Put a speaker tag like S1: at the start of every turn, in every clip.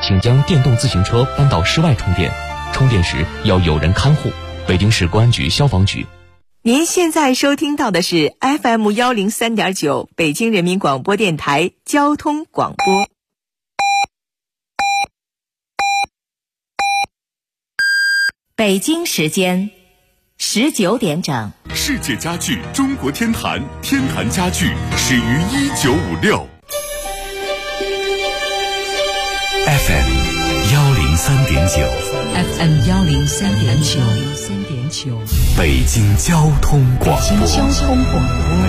S1: 请将电动自行车搬到室外充电，充电时要有人看护。北京市公安局消防局。
S2: 您现在收听到的是 FM103.9 北京人民广播电台交通广播。北京时间19点整。
S3: 世界家具中国天坛，天坛家具始于1956。
S4: FM 103.9
S5: FM 103.9
S4: 北京交通广播。
S5: 北京交通广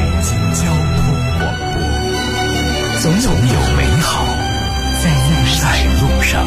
S5: 播，总有美好在路上。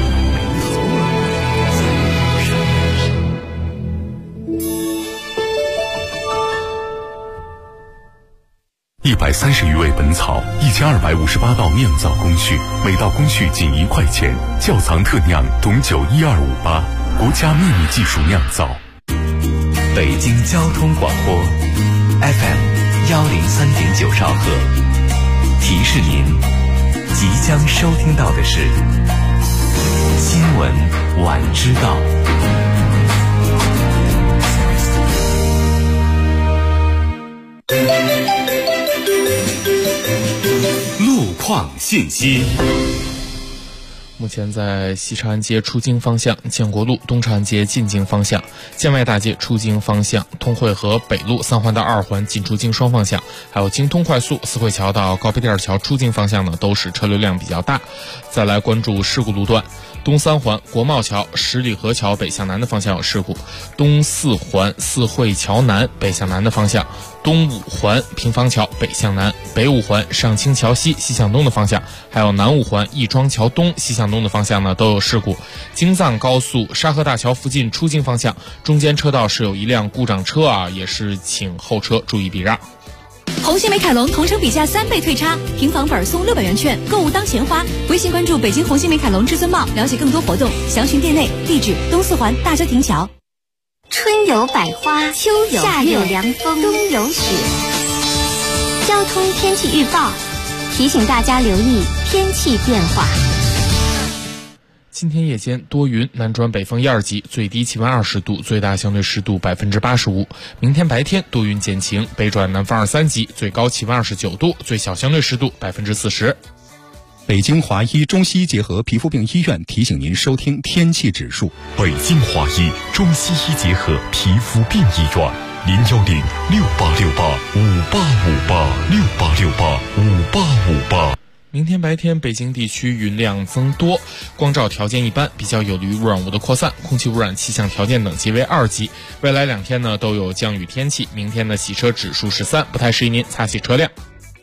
S3: 130余味本草，1258道酿造工序，每道工序仅1块钱。窖藏特酿董酒12588，国家秘密技术酿造。
S4: 北京交通广播 FM 103.9兆赫，提示您即将收听到的是新闻晚知道。
S3: 路况信息。
S6: 目前在西长安街出京方向、建国路东长安街进京方向、建外大街出京方向、通惠河北路3环到2环进出京双方向，还有京通快速四惠桥到高碑店桥出京方向呢，都是车流量比较大。再来关注事故路段，东3环国贸桥十里河桥北向南的方向有事故，东4环四惠桥南北向南的方向，东5环平房桥北向南，北5环上清桥西西向东的方向，还有南5环亦庄桥东西向东的方向呢都有事故。京藏高速沙河大桥附近出京方向，中间车道是有一辆故障车啊，也是请后车注意避让。
S7: 红星美凯龙同城比价3倍退差，平房本送600元券，购物当钱花。微信关注北京红星美凯龙至尊茂，了解更多活动，详询店内。地址东4环大郊亭桥。
S8: 春有百花，秋有夏有凉风，冬有雪。交通天气预报提醒大家留意天气变化。
S6: 今天夜间多云，南转北风1、2级，最低气温20度，最大相对湿度85%。明天白天多云见晴，北转南风2、3级，最高气温29度，最小相对湿度40%。
S9: 北京华医中西医结合皮肤病医院提醒您收听天气指数。
S3: 北京华医中西医结合皮肤病医院，0106868585858，668685858。
S6: 明天白天北京地区云量增多，光照条件一般，比较有利于污染物的扩散，空气污染气象条件等级为2级。未来2天呢都有降雨天气，明天的洗车指数是3，不太适宜您擦洗车辆。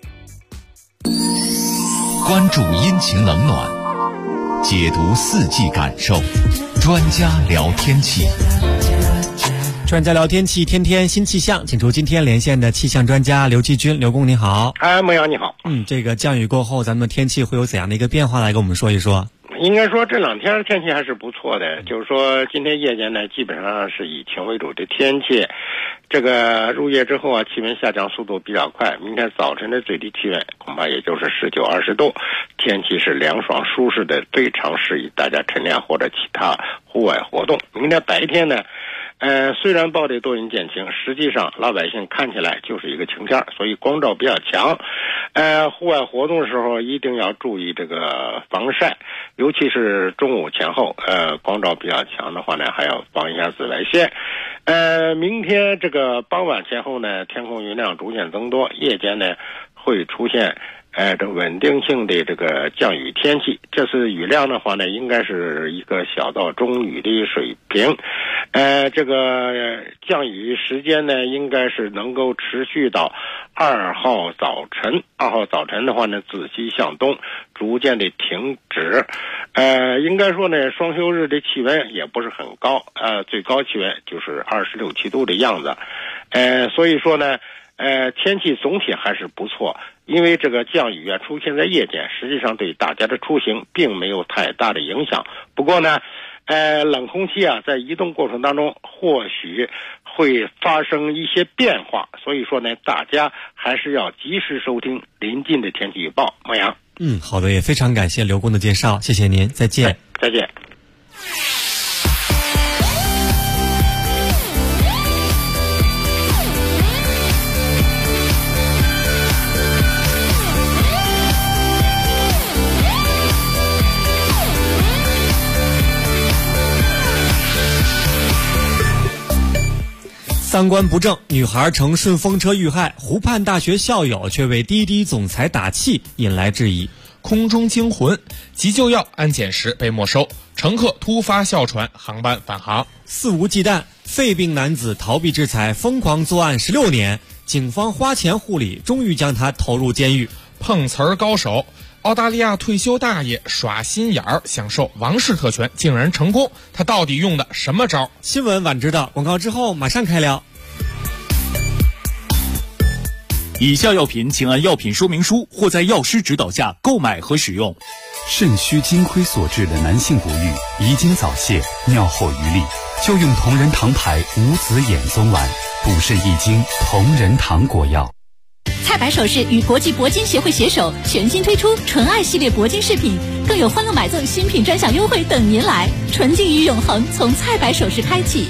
S4: 关注阴晴冷暖，解读四季感受，专家聊天气。
S10: 专家聊天气，天天新气象，请出今天连线的气象专家刘继军。刘工你好。
S11: 孟阳你好。
S10: 这个降雨过后，咱们天气会有怎样的一个变化，来跟我们说一说？
S11: 应该说这2天天气还是不错的，就是说今天夜间呢基本上是以晴为主的天气，这个入夜之后啊，气温下降速度比较快，明天早晨的最低气温恐怕也就是19、20度，天气是凉爽舒适的，非常适宜大家晨练或者其他户外活动。明天白天呢虽然报的多云见晴，实际上老百姓看起来就是一个晴天，所以光照比较强。户外活动的时候一定要注意这个防晒，尤其是中午前后，光照比较强的话呢，还要防一下紫外线。明天这个傍晚前后呢，天空云量逐渐增多，夜间呢会出现这稳定性的这个降雨天气，这次雨量的话呢，应该是一个小到中雨的水平。这个降雨时间呢，应该是能够持续到2号早晨。2号早晨的话呢，自西向东逐渐的停止。应该说呢，双休日的气温也不是很高，最高气温就是26、7度的样子。所以说呢，天气总体还是不错。因为这个降雨啊出现在夜间，实际上对大家的出行并没有太大的影响。不过呢，冷空气啊在移动过程当中或许会发生一些变化，所以说呢，大家还是要及时收听临近的天气预报。孟阳。
S10: 好的，也非常感谢刘工的介绍，谢谢您，再见。
S11: 再见。
S10: 三观不正，女孩乘顺风车遇害，湖畔大学校友却为滴滴总裁打气，引来质疑。
S6: 空中惊魂，急救药安检时被没收，乘客突发哮喘，航班返航。
S10: 肆无忌惮，肺病男子逃避制裁，疯狂作案16年，警方花钱护理，终于将他投入监狱。
S6: 碰瓷儿高手，澳大利亚退休大爷耍心眼儿，享受王室特权，竟然成功，他到底用的什么招？
S10: 新闻晚知道，广告之后马上开聊。
S12: 以下药品请按药品说明书或在药师指导下购买和使用。
S3: 肾虚金亏所致的男性不育、遗精早泄、尿后余力，就用同仁堂牌无籽眼松丸，补肾益精同仁堂果药。
S7: 菜百首饰与国际铂金协会携手，全新推出纯爱系列铂金饰品，更有欢乐买赠新品专享优惠等您来。纯净与永恒从菜百首饰开启。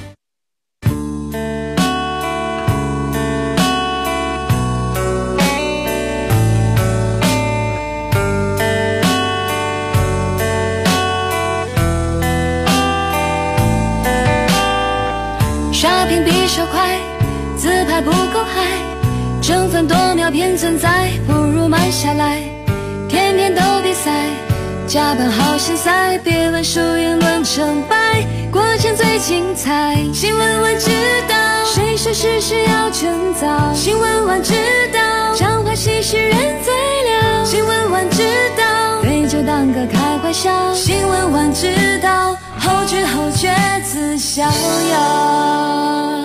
S13: 刷屏比手快，自拍不够嗨，争分夺秒偏存在，不如慢下来。天天都比赛，加班好心塞，别论输赢论成败，过程最精彩。新闻晚知道，谁说事事要趁早？新闻晚知道，彰化喜事人最了。新闻晚知道，对就当个开怀笑。新闻晚知道，后知后觉自逍遥。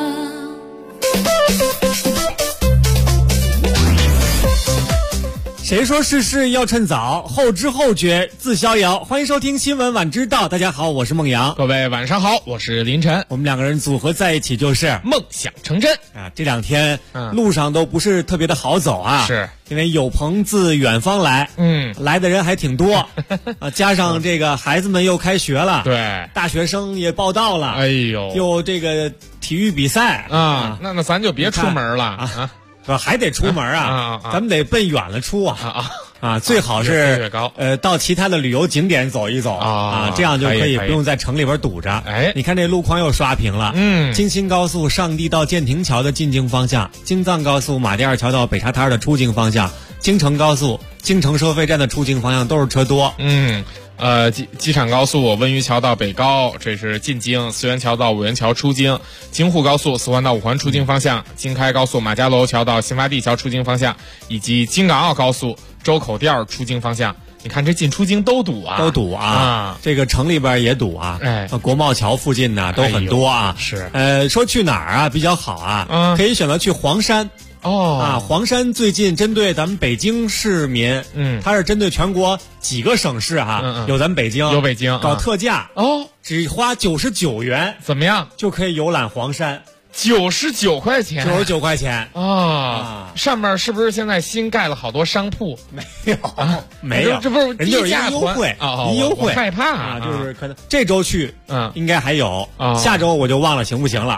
S10: 谁说事事要趁早？后知后觉自逍遥。欢迎收听新闻晚知道，大家好，我是孟阳。
S6: 各位晚上好，我是林晨。
S10: 我们两个人组合在一起就是
S6: 梦想成真
S10: 啊！这两天路上都不是特别的好走啊，
S6: 是
S10: 因为有朋自远方来，来的人还挺多啊，加上这个孩子们又开学了，
S6: 对，
S10: 大学生也报到了，
S6: 哎呦，
S10: 又这个体育比赛
S6: 啊，那咱就别出门了啊。
S10: 还得出门啊！咱们得奔远了出啊！最好是到其他的旅游景点走一走啊，这样就可以不用在城里边堵着。
S6: 哎，
S10: 你看这路况又刷屏了。京新高速上地到建亭桥的进京方向，京藏高速马甸二桥到北沙滩的出京方向，京承高速京承收费站的出京方向都是车多。
S6: 机场高速温榆桥到北高，这是进京；四元桥到五元桥出京；京沪高速四环到五环出京方向；京开高速马家楼桥到新发地桥出京方向，以及京港澳高速周口店出京方向。你看这进出京都堵啊！
S10: 这个城里边也堵啊！国贸桥附近呢都很多啊。
S6: 是
S10: 说去哪儿啊比较好啊？可以选择去黄山。黄山最近针对咱们北京市民，它是针对全国几个省市有咱们北京，
S6: 有北京
S10: 搞特价只花99元，
S6: 怎么样
S10: 就可以游览黄山
S6: ？99块钱
S10: ，99块钱
S6: 上面是不是现在新盖了好多商铺？
S10: 没有，
S6: 这不是
S10: 低价优惠优惠，
S6: 害怕
S10: 就是可能这周去，应该还有，下周我就忘了行不行了。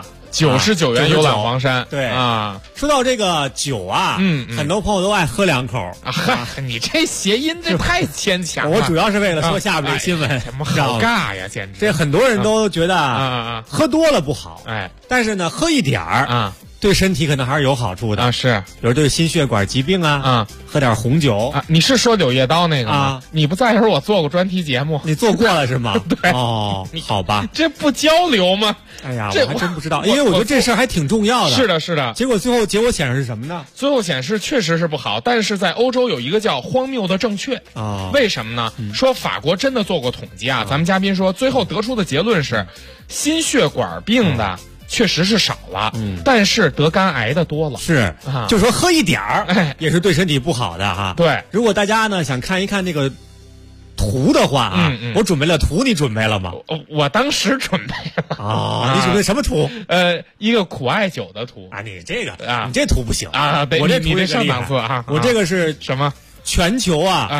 S6: 99元游览黄山，
S10: 对啊。说到这个酒啊，很多朋友都爱喝两口
S6: 你这谐音这太牵强了。
S10: 我主要是为了说下边的新闻，
S6: 什么好尬呀，简直。
S10: 这很多人都觉得喝多了不好，但是呢，喝一点儿对身体可能还是有好处的
S6: 是，
S10: 比如对心血管疾病喝点红酒
S6: 你是说柳叶刀那个吗？你不在时候我做过专题节目，
S10: 你做过了是吗？
S6: 对
S10: 好吧，
S6: 这不交流吗？
S10: 哎呀，我还真不知道，因为我觉得这事儿还挺重要的。
S6: 是的，是的。
S10: 结果结果显示是什么呢？
S6: 最后显示确实是不好，但是在欧洲有一个叫荒谬的正确为什么呢？说法国真的做过统计咱们嘉宾说最后得出的结论是，心血管病的确实是少了，但是得肝癌的多了。
S10: 是就说喝一点儿也是对身体不好的
S6: 对，
S10: 如果大家呢想看一看这个图的话我准备了图，你准备了吗？
S6: 我当时准备了
S10: 你准备什么图？
S6: 一个苦艾酒的图
S10: 你这个你这图不行
S6: 对，
S10: 我这图
S6: 你这上档次
S10: 我这个是
S6: 什么？
S10: 全球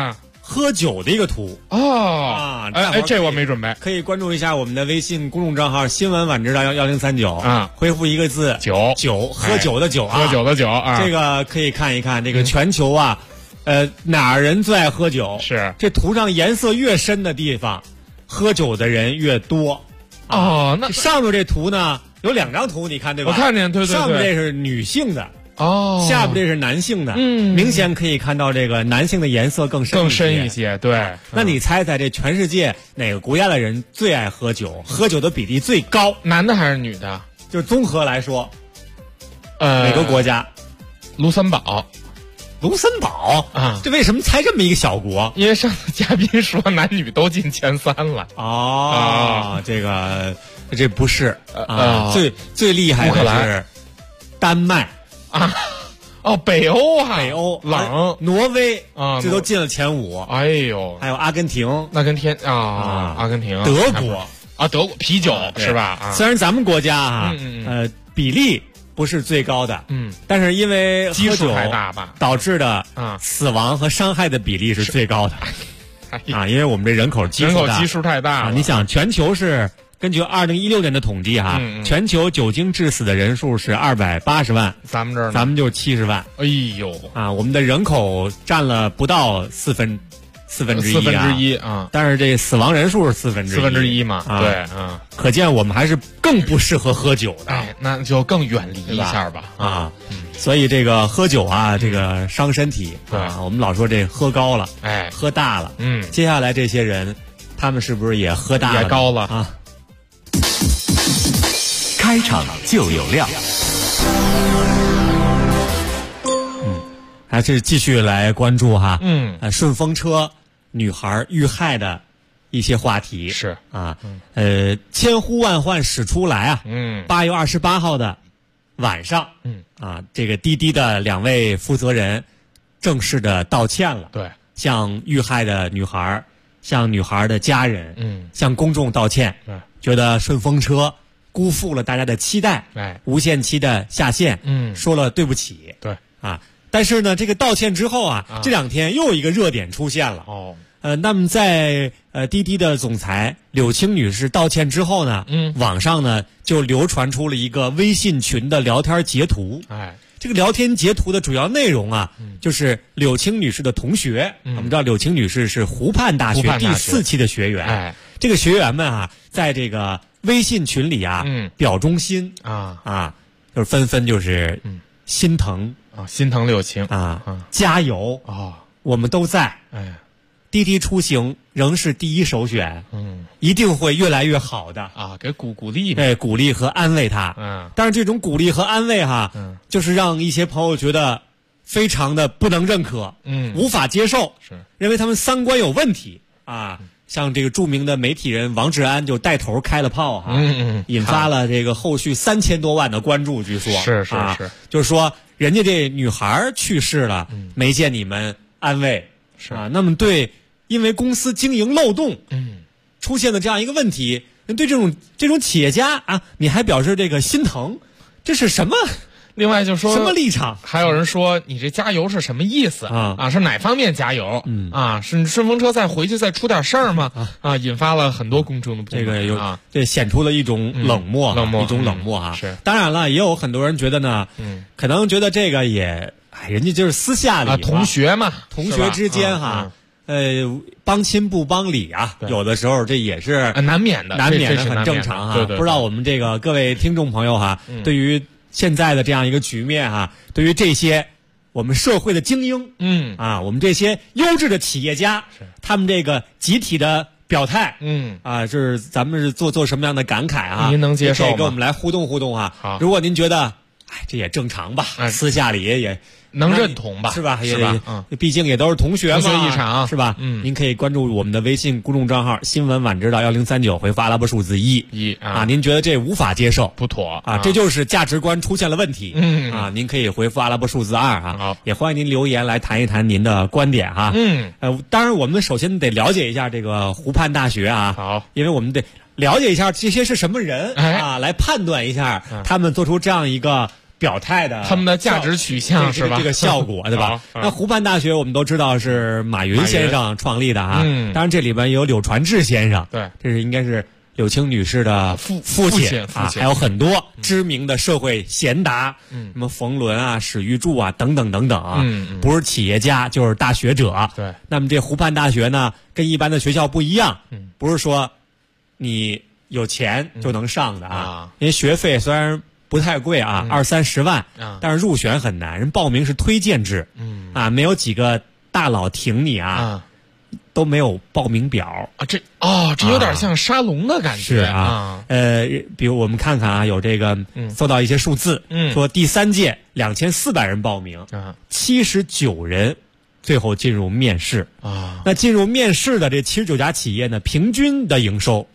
S10: 喝酒的一个图
S6: 这我没准备，
S10: 可以关注一下我们的微信公众账号新闻晚知道1039啊，回复一个字酒，喝酒的酒啊，
S6: 喝酒的酒啊，
S10: 这个可以看一看这个全球啊，哪儿人最爱喝酒？
S6: 是
S10: 这图上颜色越深的地方，喝酒的人越多。那上面这图呢有2张图，你看对吧？
S6: 我看见，对，
S10: 上面这是女性的。下边这是男性的，明显可以看到这个男性的颜色更深一些。
S6: 对，
S10: 那你猜猜这全世界哪个国家的人最爱喝酒？喝酒的比例最高，
S6: 男的还是女的？
S10: 就是综合来说，哪个国家？
S6: 卢森堡。
S10: 卢森堡啊，这为什么猜这么一个小国？
S6: 因为上次嘉宾说男女都进前3了。
S10: 这不是最厉害的是丹麦。
S6: 北欧
S10: 冷，挪威这都进了前5。
S6: 哎呦，
S10: 还有阿根廷，
S6: 阿根廷，
S10: 德国
S6: 德国啤酒是吧？
S10: 虽然咱们国家比例不是最高的，但是因为
S6: 基数太大吧，
S10: 导致的死亡和伤害的比例是最高的因为我们这人口基
S6: 数太大，
S10: 你想全球是。根据2016年的统计全球酒精致死的人数是280万，
S6: 咱们这儿呢，
S10: 咱们就70万。
S6: 哎呦
S10: 我们的人口占了不到四分之一但是这死亡人数是四分之一
S6: 嘛，对
S10: 可见我们还是更不适合喝酒的，
S6: 那就更远离一下吧
S10: 所以这个喝酒这个伤身体我们老说这喝高了，喝大了，接下来这些人他们是不是也喝大了，
S6: 也高了
S4: 开场就有料。
S10: 还是继续来关注顺风车女孩遇害的一些话题
S6: 是
S10: 千呼万唤始出来8月28号的晚上这个滴滴的2位负责人正式的道歉了，
S6: 对，
S10: 向遇害的女孩、向女孩的家人向公众道歉，觉得顺风车辜负了大家的期待，无限期的下线，说了对不起，
S6: 对
S10: 但是呢，这个道歉之后这2天又有一个热点出现了那么在滴滴的总裁柳青女士道歉之后呢，网上呢就流传出了一个微信群的聊天截图，这个聊天截图的主要内容就是柳青女士的同学，我们知道柳青女士是湖畔大学第4期的学员，这个学员们在这个微信群里表忠心就是纷纷就是心疼
S6: 心疼柳青
S10: 加油我们都在，滴滴出行仍是第一首选，一定会越来越好的
S6: 给鼓励
S10: 鼓励和安慰他，但是这种鼓励和安慰就是让一些朋友觉得非常的不能认可，无法接受，认为他们三观有问题像这个著名的媒体人王志安就带头开了炮引发了这个后续3000多万的关注，据说
S6: 是
S10: 就是说人家这女孩去世了，没见你们安慰那么对因为公司经营漏洞出现的这样一个问题，对这种企业家你还表示这个心疼，这是什么？
S6: 另外就说
S10: 什么立场？
S6: 还有人说你这加油是什么意思是哪方面加油是顺风车再回去再出点事儿吗引发了很多公众的不满，
S10: 这个这显出了一种冷漠一种冷漠
S6: 是
S10: 当然了，也有很多人觉得呢可能觉得这个也人家就是私下里
S6: 同学嘛，
S10: 同学之间帮亲不帮理有的时候这也是
S6: 难免的
S10: 很正常不知道我们这个各位听众朋友对于现在的这样一个局面对于这些我们社会的精英我们这些优质的企业家他们这个集体的表态就是咱们是做什么样的感慨
S6: 您能接受吗？
S10: 可以跟我们来互动
S6: 好，
S10: 如果您觉得这也正常吧私下里也
S6: 能认同吧，
S10: 是吧？
S6: 是吧？
S10: 毕竟也都是同学嘛，
S6: 同学一场
S10: 是吧？您可以关注我们的微信公众账号新闻晚知道1039，回复阿拉伯数字1您觉得这无法接受
S6: 不妥
S10: 这就是价值观出现了问题您可以回复阿拉伯数字2也欢迎您留言来谈一谈您的观点当然我们首先得了解一下这个湖畔大学
S6: 好，
S10: 因为我们得了解一下这些是什么人来判断一下他们做出这样一个表态的
S6: 他们的价值取向是吧？
S10: 这个效果对吧？那湖畔大学我们都知道是马云先生创立的啊，当然这里边也有柳传志先生，
S6: 对，
S10: 这是应该是柳青女士的父亲啊，还有很多知名的社会贤达，什么冯仑啊、史玉柱啊等等等等啊，不是企业家就是大学者。
S6: 对，
S10: 那么这湖畔大学呢，跟一般的学校不一样，不是说你有钱就能上的啊，因为学费虽然不太贵啊，20-30万，但是入选很难，人报名是推荐制，没有几个大佬挺你啊。都没有报名表
S6: 啊，这有点像沙龙的感觉。
S10: 是啊，比如我们看看啊，有这个搜到一些数字，说第3届2400人报名，79人最后进入面试啊。那进入面试的这79家企业呢，平均的营收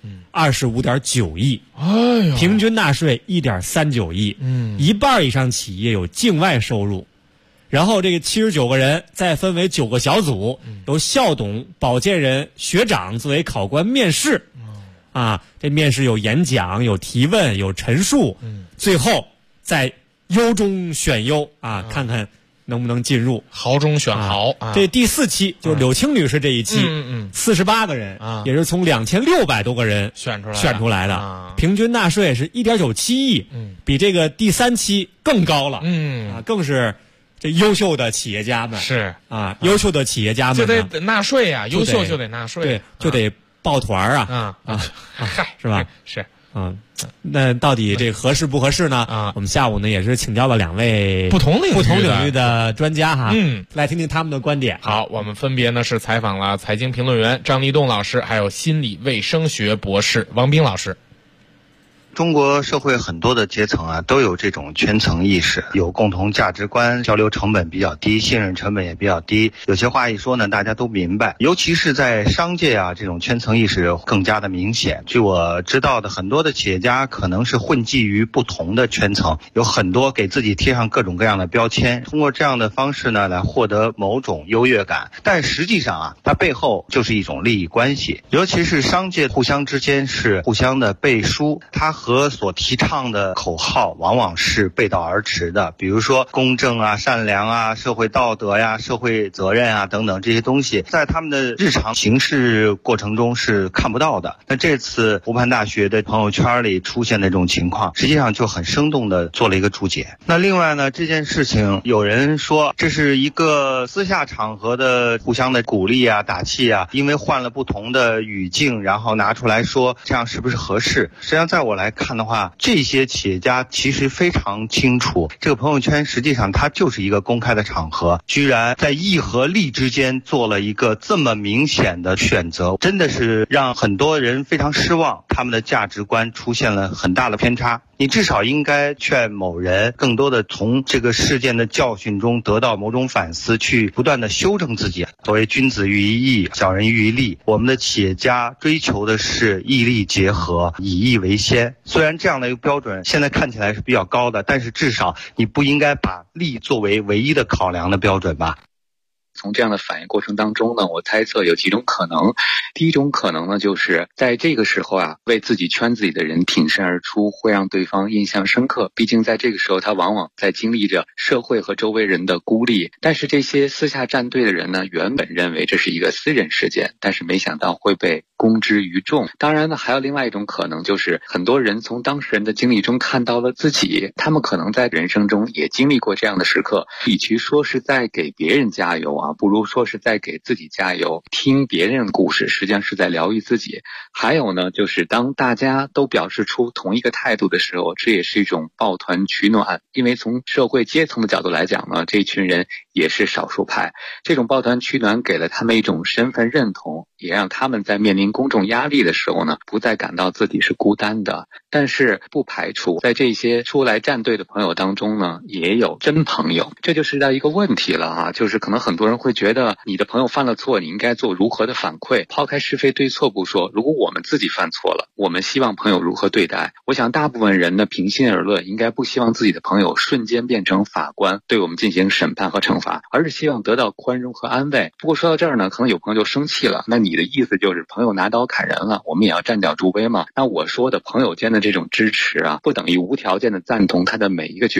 S10: 25.9亿，平均纳税1.39亿，一半以上企业有境外收入。然后这个79个人再分为9个小组，由校董、保荐人、学长作为考官面试，这面试有演讲、有提问、有陈述，最后再优中选优啊，看看能不能进入
S6: 豪中选豪。
S10: 这第4期就是柳青女士这一期，48个人，也是从2600多个人选出来的，平均纳税是1.97亿，比这个第3期更高了，更是。这优秀的企业家们
S6: 是
S10: 啊，优秀的企业家们
S6: 就得纳税啊，优秀就得纳税，
S10: 对，就得抱团是吧？
S6: 是
S10: 那到底这合适不合适呢？我们下午呢也是请教了2位
S6: 不同
S10: 领域的专家哈，来听听他们的观点。
S6: 好，我们分别呢是采访了财经评论员张立栋老师，还有心理卫生学博士王斌老师。
S14: 中国社会很多的阶层啊，都有这种圈层意识，有共同价值观，交流成本比较低，信任成本也比较低。有些话一说呢，大家都明白。尤其是在商界啊，这种圈层意识更加的明显。据我知道的，很多的企业家可能是混迹于不同的圈层，有很多给自己贴上各种各样的标签，通过这样的方式呢，来获得某种优越感。但实际上啊，它背后就是一种利益关系，尤其是商界互相之间是互相的背书，它和所提倡的口号往往是背道而驰的，比如说公正啊、善良啊、社会道德呀、社会责任啊等等这些东西，在他们的日常行事过程中是看不到的。那这次湖畔大学的朋友圈里出现的这种情况，实际上就很生动的做了一个注解。那另外呢，这件事情有人说这是一个私下场合的互相的鼓励啊、打气啊，因为换了不同的语境，然后拿出来说，这样是不是合适？实际上在我来看的话，这些企业家其实非常清楚，这个朋友圈实际上它就是一个公开的场合，居然在义和利之间做了一个这么明显的选择，真的是让很多人非常失望，他们的价值观出现了很大的偏差。你至少应该劝某人更多的从这个事件的教训中得到某种反思，去不断的修正自己。所谓君子喻于义，小人喻于利，我们的企业家追求的是义利结合，以义为先。虽然这样的一个标准现在看起来是比较高的，但是至少你不应该把利作为唯一的考量的标准吧。
S15: 从这样的反应过程当中呢，我猜测有几种可能。第一种可能呢，就是在这个时候啊，为自己圈子里的人挺身而出，会让对方印象深刻。毕竟在这个时候，他往往在经历着社会和周围人的孤立。但是这些私下站队的人呢，原本认为这是一个私人事件，但是没想到会被公之于众。当然呢，还有另外一种可能，就是很多人从当事人的经历中看到了自己，他们可能在人生中也经历过这样的时刻。与其说是在给别人加油啊，不如说是在给自己加油。听别人的故事，实际上是在疗愈自己。还有呢，就是当大家都表示出同一个态度的时候，这也是一种抱团取暖。因为从社会阶层的角度来讲呢，这群人也是少数派。这种抱团取暖给了他们一种身份认同，也让他们在面临公众压力的时候呢，不再感到自己是孤单的。但是不排除在这些出来站队的朋友当中呢，也有真朋友。这就是一个问题了啊，就是可能很多人会觉得你的朋友犯了错，你应该做如何的反馈。抛开是非对错不说，如果我们自己犯错了，我们希望朋友如何对待？我想大部分人呢，平心而论，应该不希望自己的朋友瞬间变成法官，对我们进行审判和惩罚，而是希望得到宽容和安慰。不过说到这儿呢，可能有朋友就生气了，那你的意思就是朋友拿刀砍人了，我们也要站脚助威吗？那我说的朋友间的这种支持啊，不等于无条件的赞同他的每一个决定，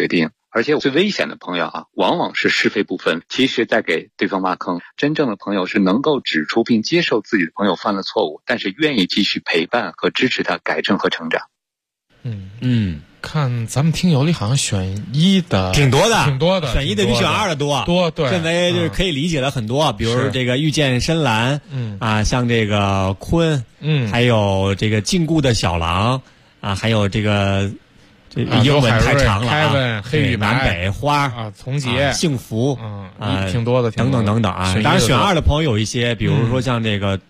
S15: 而且最危险的朋友啊，往往是是非不分，其实在给对方挖坑。真正的朋友是能够指出并接受自己的朋友犯了错误，但是愿意继续陪伴和支持他改正和成长。
S6: 看咱们听友里好像选一的
S10: 挺多的，
S6: 选
S10: 一的比选二的多。
S6: 对，
S10: 认为就是可以理解的很多，比如这个遇见深蓝，像这个鲲，还有这个禁锢的小狼，还有这个英文太长了
S6: 黑羽
S10: 南北花
S6: 从杰
S10: 幸福，
S6: 挺多的，
S10: 等等啊。当然选二的朋友有一些，比如说像这个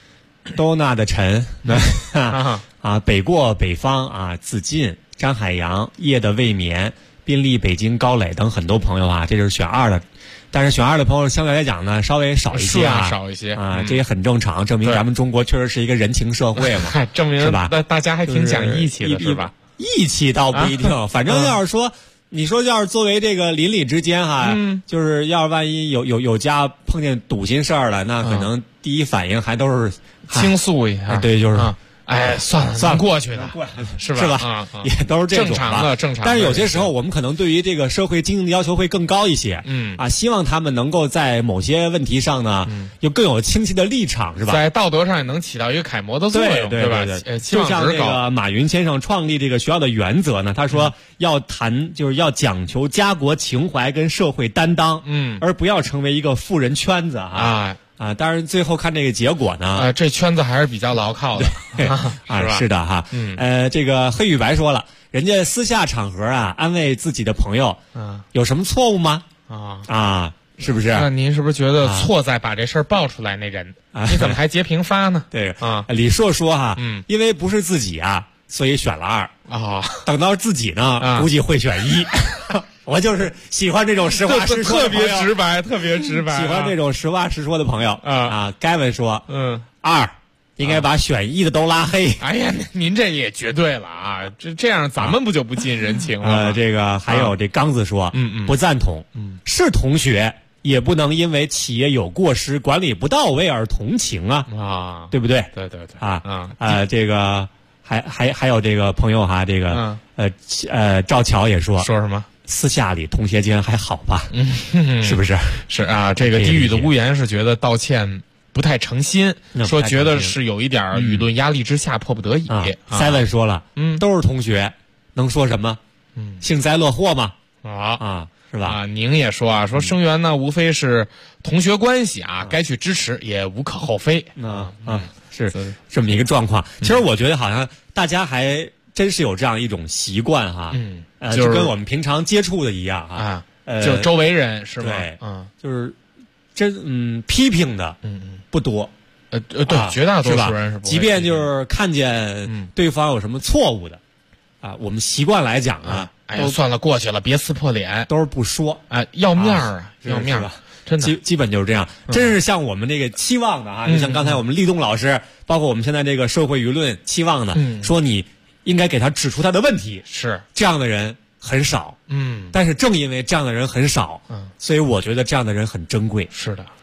S10: Donna 的陈，北过北方子晋。张海洋、夜的未眠、宾利、北京、高磊等很多朋友这就是选二的，但是选二的朋友相对来讲呢稍微少一些
S6: 少一些
S10: 这也很正常，证明咱们中国确实是一个人情社会嘛，
S6: 证明
S10: 是吧？
S6: 大家还挺讲义气的，是吧？
S10: 义气倒不一定，反正要是说，你说要是作为这个邻里之间就是要是万一有家碰见堵心事儿了，那可能第一反应还都是
S6: 倾诉一下，
S10: 对，就是。
S6: 算了，过去的，是吧？
S10: 也都是这种
S6: 正常的。
S10: 但是有些时候，我们可能对于这个社会经营的要求会更高一些。希望他们能够在某些问题上呢，有更有清晰的立场，是吧？
S6: 在道德上也能起到一个楷模的作用，
S10: 对
S6: 吧？
S10: 就像这个马云先生创立这个学校的原则呢，他说就是要讲求家国情怀跟社会担当，而不要成为一个富人圈子当然最后看这个结果呢，
S6: 这圈子还是比较牢靠的，
S10: 是的哈。这个黑羽白说了，人家私下场合安慰自己的朋友，有什么错误吗？是不是？
S6: 那您是不是觉得错在把这事儿爆出来那人？你怎么还截屏发呢？
S10: 对李硕说因为不是自己所以选了2等到自己呢，估计会选1。我就是喜欢这种实话实说的朋友，
S6: 特别直白，
S10: 喜欢这种实话实说的朋友Gavin 说，2应该把选1的都拉黑。
S6: 哎呀，您这也绝对了这样咱们不就不近人情了？
S10: 这个还有这刚子说，不赞同，是同学也不能因为企业有过失、管理不到位而同情对不对？
S6: 对
S10: 这个还有这个朋友这个赵乔也说
S6: 什么？
S10: 私下里同学间还好吧？是不是？
S6: 是这个低语的屋檐是觉得道歉不太诚心，说觉得是有一点舆论压力之下迫不得已。
S10: Seven 说了，都是同学，能说什么？幸灾乐祸吗？是吧？
S6: 宁也说说生源呢，无非是同学关系
S10: 该
S6: 去支持也无可厚非。
S10: 是这么一个状况。其实我觉得好像大家还真是有这样一种习惯就跟我们平常接触的一样
S6: 就周围人是吧？
S10: 对，就是批评的不多，
S6: 对，绝大多数人是不会，
S10: 即便就是看见对方有什么错误的我们习惯来讲
S6: 都算了，过去了，别撕破脸，
S10: 都是不说
S6: 要面儿要面儿，真的
S10: 基本就是这样。真是像我们这个期望的就像刚才我们立冬老师，包括我们现在这个社会舆论期望的，说你应该给他指出他的问题，
S6: 是这
S10: 样的人很少，但是正因为这样的人很少，所以我觉得这样的人很珍贵。
S6: 是的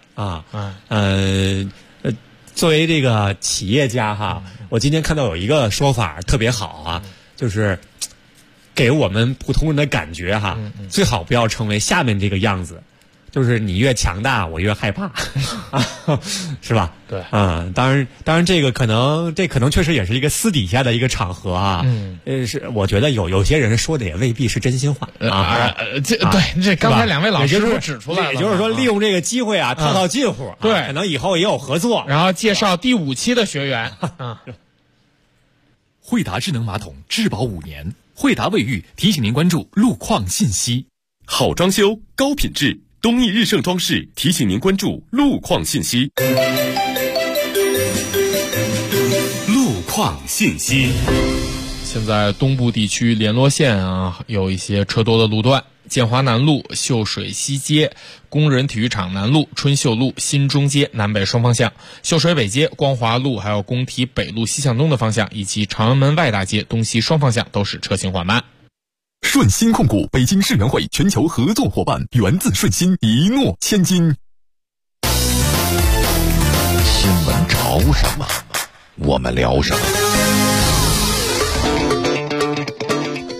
S10: 作为这个企业家我今天看到有一个说法特别好就是给我们普通人的感觉最好不要成为下面这个样子，就是你越强大，我越害怕，是吧？
S6: 对，
S10: 当然，这可能确实也是一个私底下的一个场合是我觉得有些人说的也未必是真心话
S6: 这刚才两位老师都指出来了，
S10: 也就是说利用这个机会套近乎，
S6: 对，
S10: 可能以后也有合作，
S6: 然后介绍第5期的学员
S1: 惠达智能马桶质保5年，惠达卫浴提醒您关注路况信息。
S16: 好装修，高品质。东义日盛装饰提醒您关注路况信息。路况信息。
S6: 现在东部地区联络线有一些车多的路段，建华南路、秀水西街、工人体育场南路、春秀路、新中街南北双方向、秀水北街、光华路还有工体北路西向东的方向，以及长安门外大街东西双方向都是车行缓慢。
S16: 顺鑫控股北京世园会全球合作伙伴，源自顺鑫，一诺千金。
S17: 新闻潮什么，我们聊什么。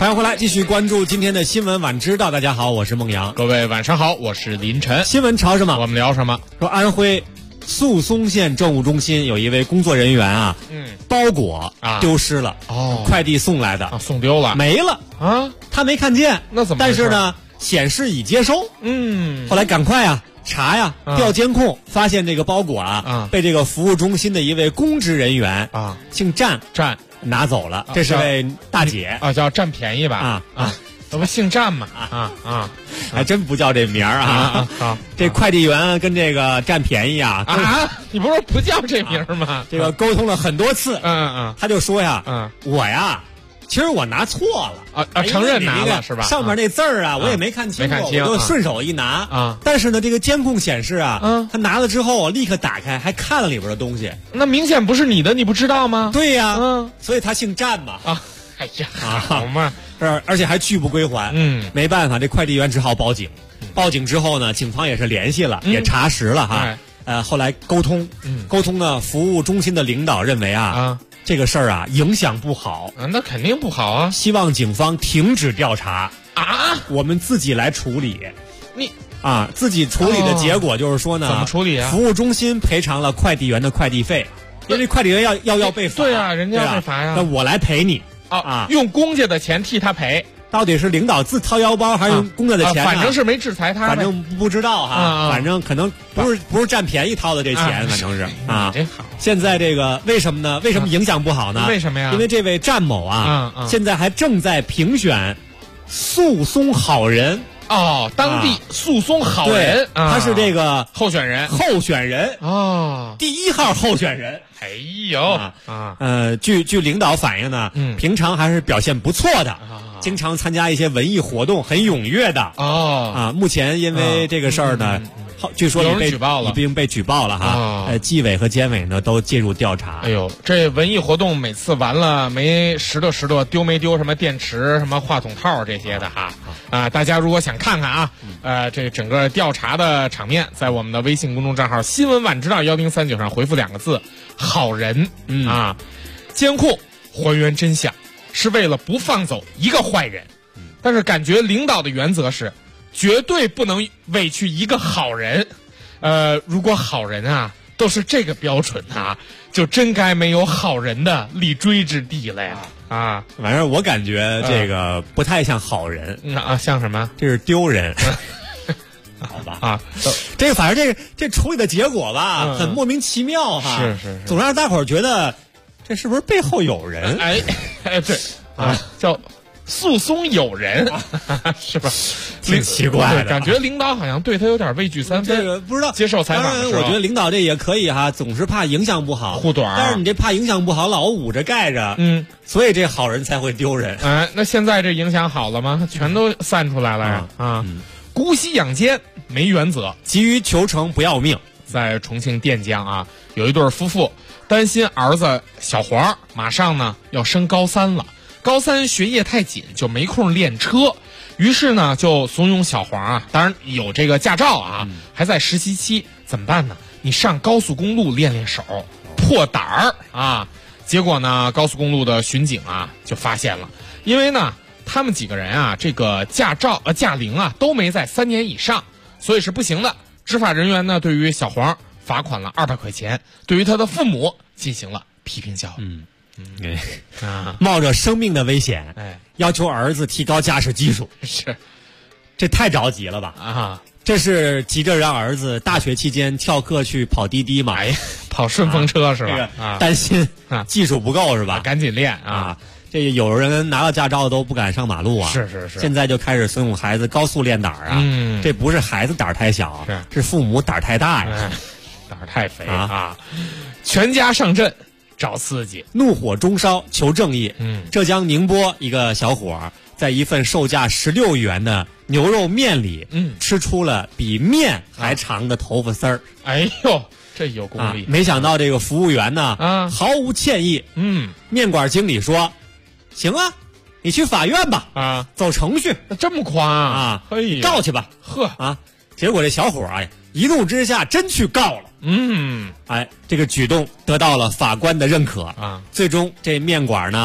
S10: 欢迎回来，继续关注今天的新闻晚知道。大家好，我是孟阳。
S6: 各位晚上好，我是林晨。
S10: 新闻潮什么？
S6: 我们聊什么？
S10: 说安徽宿松县政务中心有一位工作人员啊，包裹丢失了，快递送来的，
S6: 送丢了，
S10: 没了啊，他没看见，
S6: 那怎么？
S10: 但是呢，显示已接收，后来赶快查呀，调监控，发现这个包裹被这个服务中心的一位公职人员姓占拿走了，这是位大姐
S6: 叫占便宜吧？这不姓占吗？
S10: 还真不叫这名儿啊！这快递员跟这个占便宜
S6: 你不是不叫这名儿吗？
S10: 这个沟通了很多次，他就说我其实我拿错了
S6: 承认拿了是吧？
S10: 上面那字儿我也没看清楚，我就顺手一拿但是呢，这个监控显示他拿了之后我立刻打开，还看了里边的东西，
S6: 那明显不是你的，你不知道吗？
S10: 对呀，所以他姓占嘛
S6: 哎呀，好嘛，
S10: 而且还拒不归还，没办法，这快递员只好报警。报警之后呢，警方也是联系了，也查实了后来沟通呢，服务中心的领导认为这个事儿影响不好
S6: 那肯定不好啊，
S10: 希望警方停止调查我们自己来处理。
S6: 你
S10: 自己处理的结果就是说呢，
S6: 怎么处理啊？
S10: 服务中心赔偿了快递员的快递费，因为快递员要被罚。
S6: 对人家要被罚呀。
S10: 那我来赔你
S6: 用公家的钱替他赔。
S10: 到底是领导自掏腰包还是用公家的钱
S6: 反正是没制裁他，
S10: 反正不知道反正可能不是占便宜掏的这钱，反正是
S6: 真好。
S10: 现在这个为什么呢？为什么影响不好呢？
S6: 为什么呀？
S10: 因为这位占某现在还正在评选宿松好人
S6: 当地宿松好人，
S10: 他是这个
S6: 候选人
S10: 第1号候选人。
S6: 哎呦
S10: 据领导反映呢，平常还是表现不错的，经常参加一些文艺活动，很踊跃的目前因为这个事儿呢，据说已经被举报了纪委和监委呢都介入调查。
S6: 哎呦，这文艺活动每次完了没拾掇丢没丢什么电池什么话筒套这些的大家如果想看看这整个调查的场面，在我们的微信公众账号新闻晚知道1039上回复2个字好人监控还原真相，是为了不放走一个坏人，但是感觉领导的原则是绝对不能委屈一个好人。如果好人都是这个标准就真该没有好人的立锥之地了呀
S10: 反正我感觉这个不太像好人
S6: 像什么？
S10: 这是丢人好吧这个反正这处理的结果吧很莫名其妙
S6: 是
S10: 总让大伙儿觉得这是不是背后有人
S6: 对叫宿松有人是吧？
S10: 挺奇怪的，
S6: 感觉领导好像对他有点畏惧3分。
S10: 这个不知道
S6: 接受采访的时候，
S10: 我觉得领导这也可以总是怕影响不好
S6: 护短，
S10: 但是你这怕影响不好老捂着盖着所以这好人才会丢人。
S6: 那现在这影响好了吗？全都散出来了姑息养奸没原则，
S10: 急于求成不要命。
S6: 在重庆垫江有一对夫妇担心儿子小黄马上呢要升高3了，高3学业太紧就没空练车，于是呢就怂恿小黄当然有这个驾照还在实习期，怎么办呢？你上高速公路练练手，破胆儿结果呢高速公路的巡警就发现了，因为呢他们几个人这个驾龄都没在3年以上，所以是不行的。执法人员呢对于小黄罚款了200块钱，对于他的父母进行了批评教育。
S10: 冒着生命的危险要求儿子提高驾驶技术，这太着急了吧这是急着让儿子大学期间跳课去跑滴滴嘛
S6: 跑顺风车是吧？
S10: 担心技术不够是吧？
S6: 赶紧练
S10: 这有人拿到驾照都不敢上马路
S6: 是
S10: 现在就开始怂恿孩子高速练胆儿这不是孩子胆儿太小，是父母胆儿太大呀
S6: 胆儿太肥全家上阵找刺激，
S10: 怒火中烧求正义。浙江宁波一个小伙在一份售价16元的牛肉面里吃出了比面还长的头发丝儿。
S6: 哎呦，这有功力
S10: 没想到这个服务员呢毫无歉意。面馆经理说行你去法院吧走程序。
S6: 这么夸
S10: 告去吧结果这小伙一怒之下真去告了。这个举动得到了法官的认可最终这面馆呢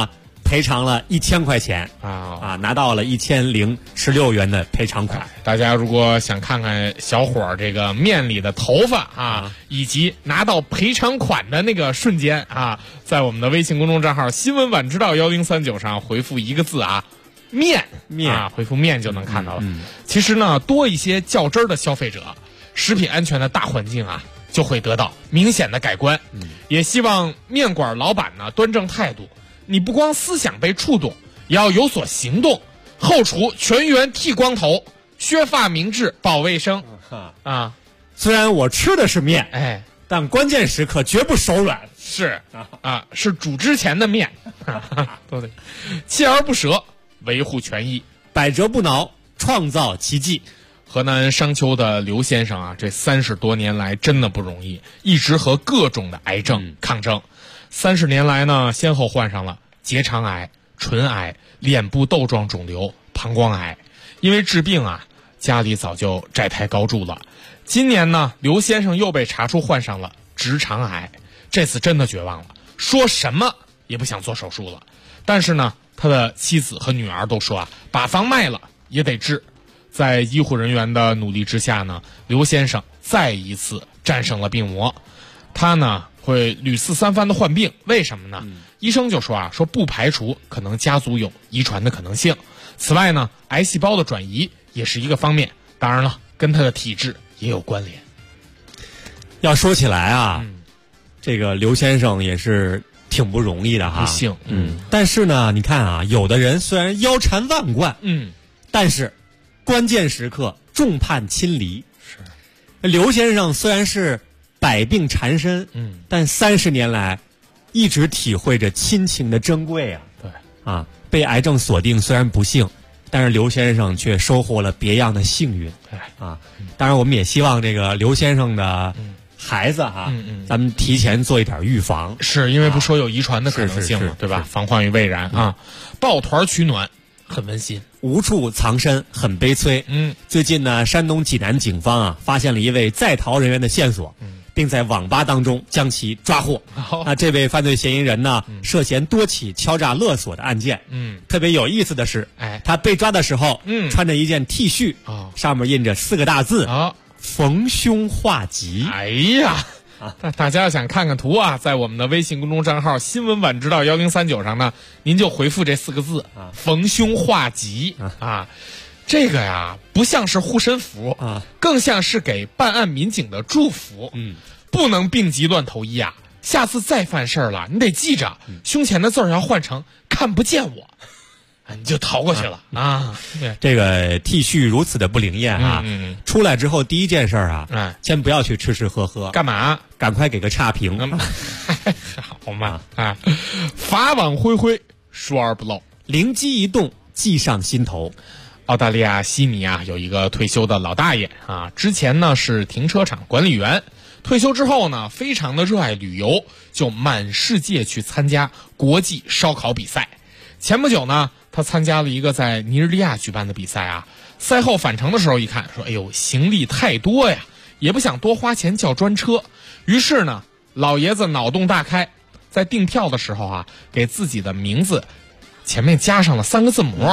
S10: 赔偿了1000块钱拿到了1016元的赔偿款。
S6: 大家如果想看看小伙这个面里的头发以及拿到赔偿款的那个瞬间在我们的微信公众账号新闻晚知道1039上回复一个字面回复面就能看到了。其实呢，多一些较真儿的消费者，食品安全的大环境就会得到明显的改观。也希望面馆老板呢端正态度，你不光思想被触动，也要有所行动。后厨全员剃光头，削发明志，保卫生
S10: 虽然我吃的是面，但关键时刻绝不手软。
S6: 是是煮之前的面都得锲而不舍，维护权益，
S10: 百折不挠，创造奇迹。
S6: 河南商丘的刘先生这30多年来真的不容易，一直和各种的癌症抗争。30年来呢，先后患上了结肠癌、唇癌、脸部窦状肿瘤、膀胱癌。因为治病家里早就债台高筑了。今年呢，刘先生又被查出患上了直肠癌，这次真的绝望了，说什么也不想做手术了。但是呢，他的妻子和女儿都说把房卖了也得治。在医护人员的努力之下呢，刘先生再一次战胜了病魔。他呢会屡次三番的患病，为什么呢？医生就说说不排除可能家族有遗传的可能性。此外呢，癌细胞的转移也是一个方面，当然了，跟他的体质也有关联。
S10: 要说起来这个刘先生也是挺不容易的
S6: 不幸。
S10: 但是呢，你看有的人虽然腰缠万贯，但是关键时刻众叛亲离。是，刘先生虽然是百病缠身，但30年来一直体会着亲情的珍贵
S6: 对
S10: 被癌症锁定虽然不幸，但是刘先生却收获了别样的幸运。当然我们也希望这个刘先生的孩子咱们提前做一点预防。
S6: 是因为不说有遗传的可能性嘛，对吧？防患于未然抱团取暖很温馨，
S10: 无处藏身很悲催。最近呢，山东济南警方发现了一位在逃人员的线索，并在网吧当中将其抓获。这位犯罪嫌疑人呢，涉嫌多起敲诈勒索的案件。特别有意思的是，他被抓的时候，穿着一件 T 恤，上面印着4个大字逢凶化吉。
S6: 哎呀，大家想看看图在我们的微信公众账号新闻晚知道1039上呢，您就回复这4个字逢凶化吉这个不像是护身符更像是给办案民警的祝福。不能病急乱投医下次再犯事儿了，你得记着胸前的字要换成看不见我，你就逃过去了
S10: 这个 T 恤如此的不灵验出来之后第一件事先不要去吃吃喝喝，
S6: 干嘛？
S10: 赶快给个差评。
S6: 好嘛法网恢恢，疏而不漏，
S10: 灵机一动，计上心头。
S6: 澳大利亚悉尼有一个退休的老大爷之前呢是停车场管理员，退休之后呢非常的热爱旅游，就满世界去参加国际烧烤比赛。前不久呢，他参加了一个在尼日利亚举办的比赛赛后返程的时候一看，说哎呦，行李太多呀，也不想多花钱叫专车。于是呢，老爷子脑洞大开，在订票的时候给自己的名字前面加上了3个字母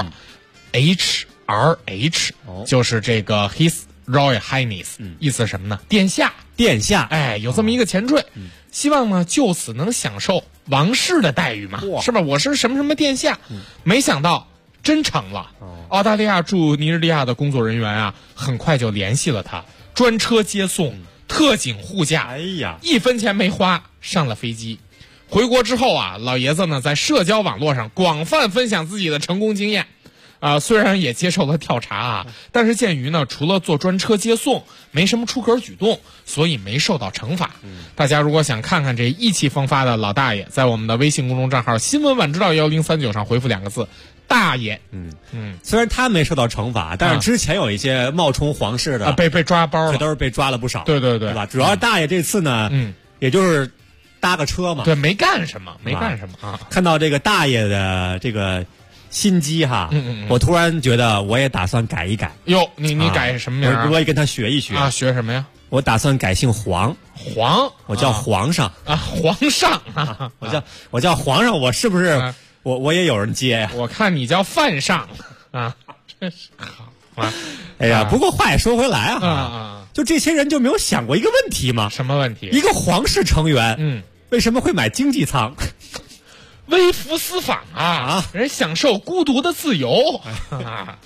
S6: HRH，就是这个 His Royal Highness，意思是什么呢？殿下，有这么一个前缀，希望呢就此能享受王室的待遇嘛，是吧？我是什么什么殿下，没想到真成了。澳大利亚驻尼日利亚的工作人员很快就联系了他，专车接送，特警护驾，1分钱没花，上了飞机。回国之后老爷子呢在社交网络上广泛分享自己的成功经验。虽然也接受了调查但是鉴于呢除了坐专车接送没什么出格举动，所以没受到惩罚。大家如果想看看这意气风发的老大爷，在我们的微信公众账号新闻晚知道1039上回复2个字大爷。
S10: 虽然他没受到惩罚，但是之前有一些冒充皇室的
S6: 被抓包了，
S10: 这都是被抓了不少。
S6: 对
S10: 吧？主要大爷这次呢也就是搭个车嘛，
S6: 对，没干什么
S10: 看到这个大爷的这个心机我突然觉得我也打算改一改。
S6: 哟，你改什么名？
S10: 我也跟他学一学
S6: 学什么呀？
S10: 我打算改姓黄，
S6: 我
S10: 叫皇上
S6: 皇上
S10: 我叫皇上，我是不是我也有人接呀。
S6: 我看你叫犯上啊，真是好啊！
S10: 哎呀，不过话也说回来就这些人就没有想过一个问题吗？
S6: 什么问题？
S10: 一个皇室成员，为什么会买经济舱？
S6: 微服私访人享受孤独的自由啊。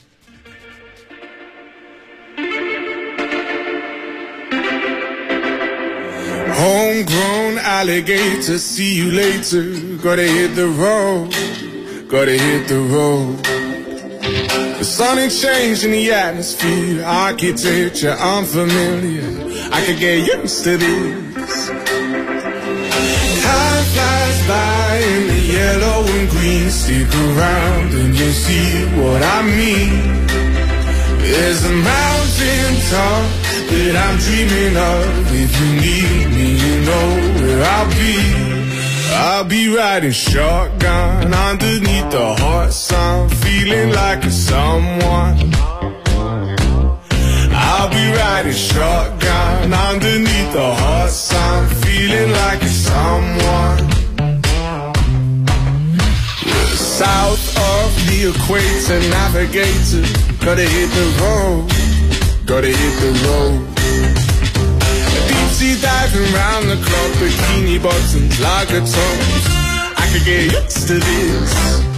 S18: Homegrown alligator, see you later. Gotta hit the road, gotta hit the road. The sonic change in the atmosphere, architecture unfamiliar. I could get used to this. Time flies by in the yellow and green. Stick around and you'll see what I mean. There's a mountain top that I'm dreaming of. If you need me, you know where I'll be. I'll be riding shotgun underneath the hot sun, feeling like a someone. I'll be riding shotgun underneath the hot sun, feeling like a someone. South of the equator, navigator, gotta hit the road, gotta hit the road. Deep sea diving round the clock, bikini bottoms, lager tones. I could get used to this.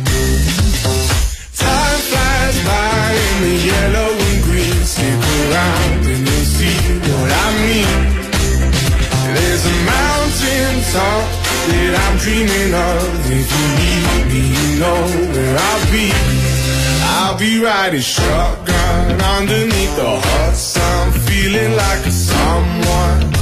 S18: Time flies by in the yellow and green. Stick around and you'll see what I mean. There's a mountain top that I'm dreaming of. If you need me, you know where I'll be. I'll be riding shotgun underneath the hot sun, feeling like a someone.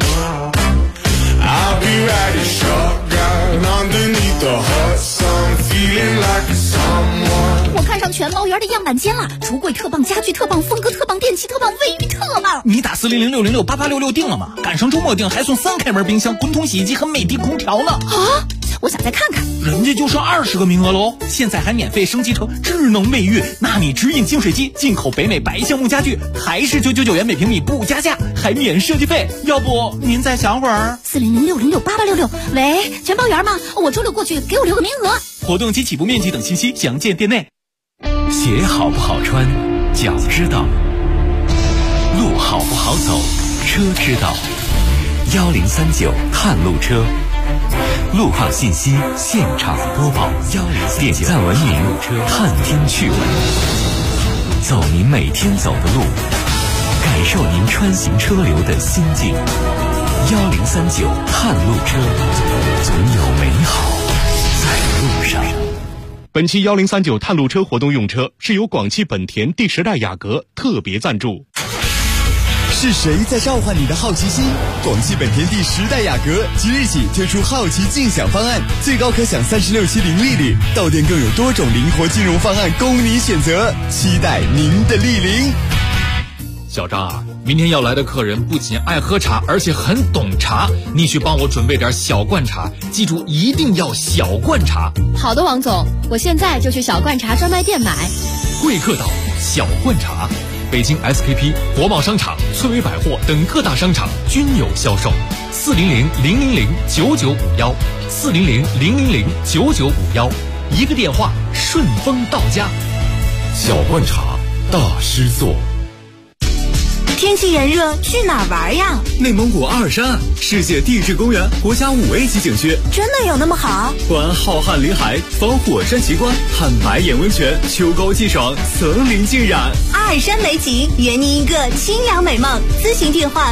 S18: I'll be riding shotgun underneath the hot sun, feeling like a someone.
S7: 我看上全猫园的样板间了，橱柜特棒，家具特棒，风格特棒，电器特棒，卫浴特棒。
S19: 你打400-606-8866定了吗？赶上周末定还送3开门冰箱、滚筒洗衣机和美的空调呢。
S7: 啊！我想再看看。
S19: 人家就剩20个名额喽，现在还免费升级成智能卫浴、纳米直饮净水机，进口北美白橡木家具，还是999元每平米不加价，还免设计费。要不您再想会儿
S7: ？400-606-8866。喂，全包园吗？我周六过去，给我留个名额。
S19: 活动及起步面积等信息详见店内。
S4: 鞋好不好穿，脚知道；路好不好走，车知道。1039探路车，路况信息现场播报。点赞文明，探听趣闻，走您每天走的路，感受您穿行车流的心境。1039探路车，总有美好在路上。
S20: 本期1039探路车活动用车是由广汽本田第10代雅阁特别赞助。
S21: 是谁在召唤你的好奇心？广汽本田第10代雅阁即日起推出好奇竞享方案，最高可享36期零利率，到店更有多种灵活金融方案供你选择，期待您的莅临。
S12: 小张啊，明天要来的客人不仅爱喝茶，而且很懂茶，你去帮我准备点小罐茶，记住一定要小罐茶。
S22: 好的，王总，我现在就去小罐茶专卖店买。
S12: 贵客岛小罐茶，北京 SKP、国贸商场、翠微百货等各大商场均有销售。400-000-9951，400-000-9951，一个电话顺丰到家。
S16: 小罐茶，大师做。
S2: 天气炎热，去哪儿玩呀？
S23: 内蒙古阿尔山，世界地质公园，国家5A级景区。
S2: 真的有那么好？
S23: 观浩瀚林海，访火山奇观，看白眼温泉，秋高气爽，层林尽染。
S2: 阿尔山美景，圆你一个清凉美梦。咨询电话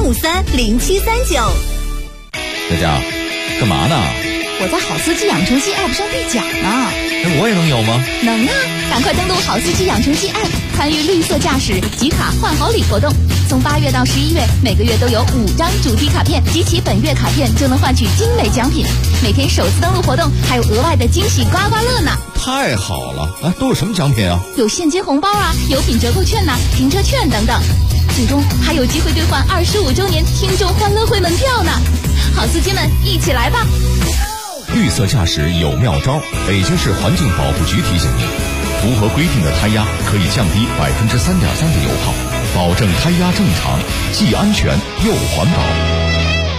S2: 83530739。
S17: 佳佳，干嘛呢？
S7: 我在好司机养成记 App 上兑奖呢。
S17: 我也能有吗？
S7: 能啊！赶快登录好司机养成记 App， 参与绿色驾驶集卡换好礼活动。从8月到11月，每个月都有5张主题卡片，集齐本月卡片就能换取精美奖品。每天首次登录活动还有额外的惊喜刮刮乐呢！
S17: 太好了！都有什么奖品啊？
S7: 有现金红包啊，有品折扣券呐，停车券等等。最终还有机会兑换25周年听众欢乐会门票呢！好司机们，一起来吧！
S17: 绿色驾驶有妙招，北京市环境保护局提醒您，符合规定的胎压可以降低3.3%的油耗，保证胎压正常，既安全又环保。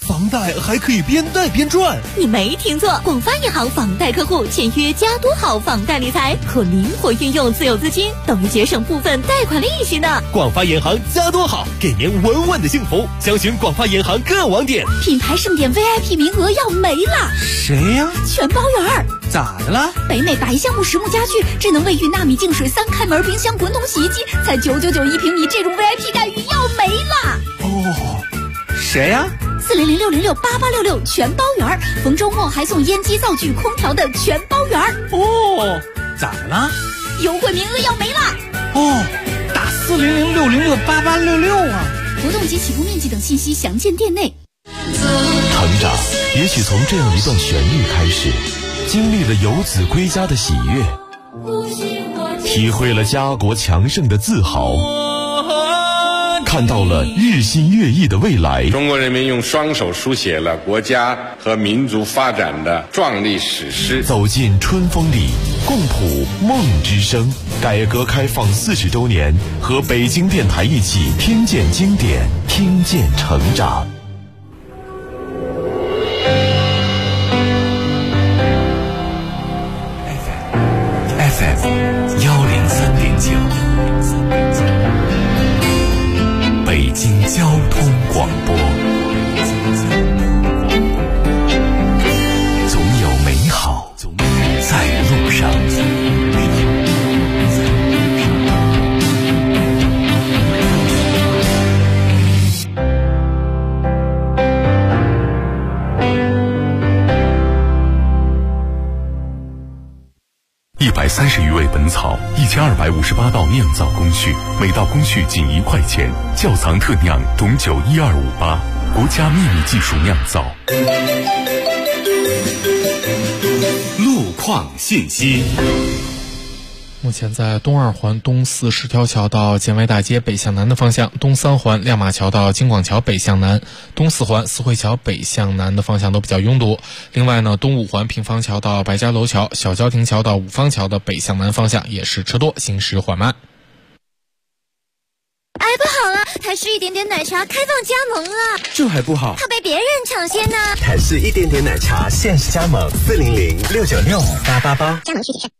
S5: 房贷还可以边贷边赚。
S22: 你没听错，广发银行房贷客户签约加多好房贷理财，可灵活运用自有资金，等于节省部分贷款利息呢。
S5: 广发银行加多好，给您稳稳的幸福。详询广发银行各网点。
S22: 品牌盛典 VIP 名额要没了。
S5: 谁呀？
S22: 全包圆儿。
S5: 咋的了？
S22: 北美白橡木实木家具、智能卫浴、纳米净水、3开门冰箱、滚筒洗衣机，才999一平米，这种 VIP 待遇要没了。
S5: 哦，谁呀
S22: ？400-606-8866全包圆儿，逢周末还送烟机、灶具、空调的全包圆儿。
S5: 哦，咋的了？
S22: 优惠名额要没了。
S5: 哦，打400-606-8866啊！
S22: 活动及起步面积等信息详见店内。
S8: 成长也许从这样一段旋律开始，经历了游子归家的喜悦，体会了家国强盛的自豪，看到了日新月异的未来。
S9: 中国人民用双手书写了国家和民族发展的壮丽史诗。
S8: 走进春风里，共谱梦之声。改革开放40周年，和北京电台一起听见经典，听见成长。
S4: FM 103.9，北京交通广播，总有美好在路上。130余味本草，1258道酿造工序，每道工序仅1块钱。窖藏特酿董酒12588，国家秘密技术酿造。路况信息。
S6: 目前在东2环东4石条桥到建外大街北向南的方向，东3环亮马桥到京广桥北向南，东4环四惠桥北向南的方向都比较拥堵。另外呢，东5环平房桥到白家楼桥、小交亭桥到五方桥的北向南方向也是车多，行驶缓慢。
S22: 哎，不好了，台式一点点奶茶开放加盟了。
S5: 这还不好，
S22: 怕被别人抢先呢。
S5: 台式一点点奶茶限时加盟，400-696-5888。
S22: 加盟具体是。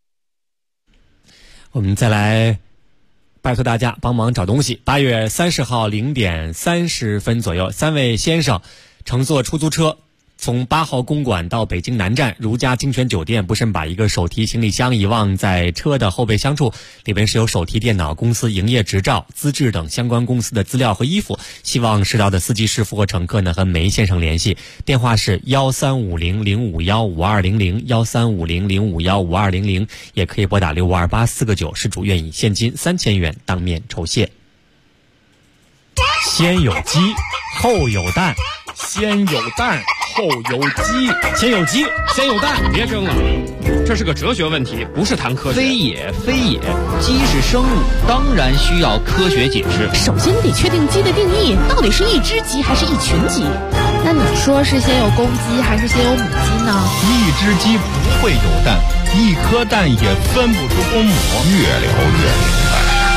S10: 我们再来拜托大家帮忙找东西。8月30号0点30分左右，3位先生乘坐出租车从8号公馆到北京南站如家精选酒店，不慎把一个手提行李箱遗忘在车的后备箱处，里边是有手提电脑、公司营业执照、资质等相关公司的资料和衣服。希望拾到的司机师傅或乘客呢和梅先生联系，电话是1350-051-5200 1350-051-5200，也可以拨打6528-4个9，失主愿以现金3000元当面酬谢。先有鸡后有蛋，
S6: 先有蛋后有鸡，
S10: 先有鸡先有蛋，
S24: 别争了，这是个哲学问题，不是谈科学。
S25: 非也非也，鸡是生物，当然需要科学解释。
S22: 首先得确定鸡的定义，到底是一只鸡还是一群鸡？
S26: 那你说是先有公鸡还是先有母鸡呢？
S25: 一只鸡不会有蛋，一颗蛋也分不出公母。
S17: 越聊越明白。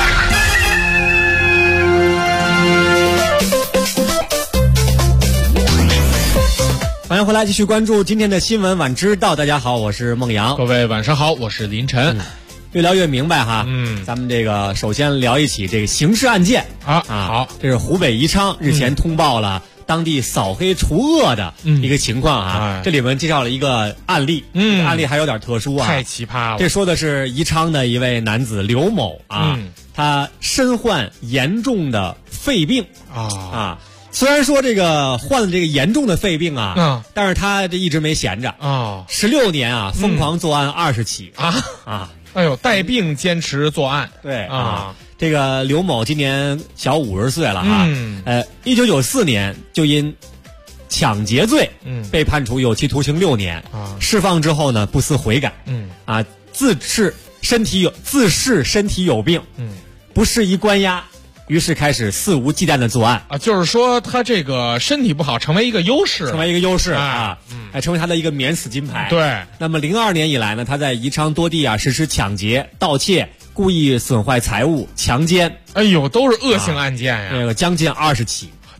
S10: 欢迎回来，继续关注今天的新闻晚知道。大家好，我是孟阳。
S6: 各位晚上好，我是林晨。
S10: 越聊越明白哈。咱们这个首先聊一起这个刑事案件
S6: 好，
S10: 这是湖北宜昌日前通报了当地扫黑除恶的一个情况啊。这里面介绍了一个案例，案例还有点特殊啊，
S6: 太奇葩了。
S10: 这说的是宜昌的一位男子刘某啊，他身患严重的肺病虽然说这个患了这个严重的肺病但是他这一直没闲着16年疯狂作案20起
S6: 哎呦，带病坚持作案。
S10: 对这个刘某今年小50岁了1994年就因抢劫罪被判处有期徒刑6年释放之后呢不思悔改自视身体有病不适宜关押，于是开始肆无忌惮的作案
S6: 就是说他这个身体不好成为一个优势
S10: 成为他的一个免死金牌。
S6: 对，
S10: 那么02年以来呢，他在宜昌多地实施抢劫、盗窃、故意损坏财物、强奸，
S6: 哎呦，都是恶性案件呀，
S10: 将近20起。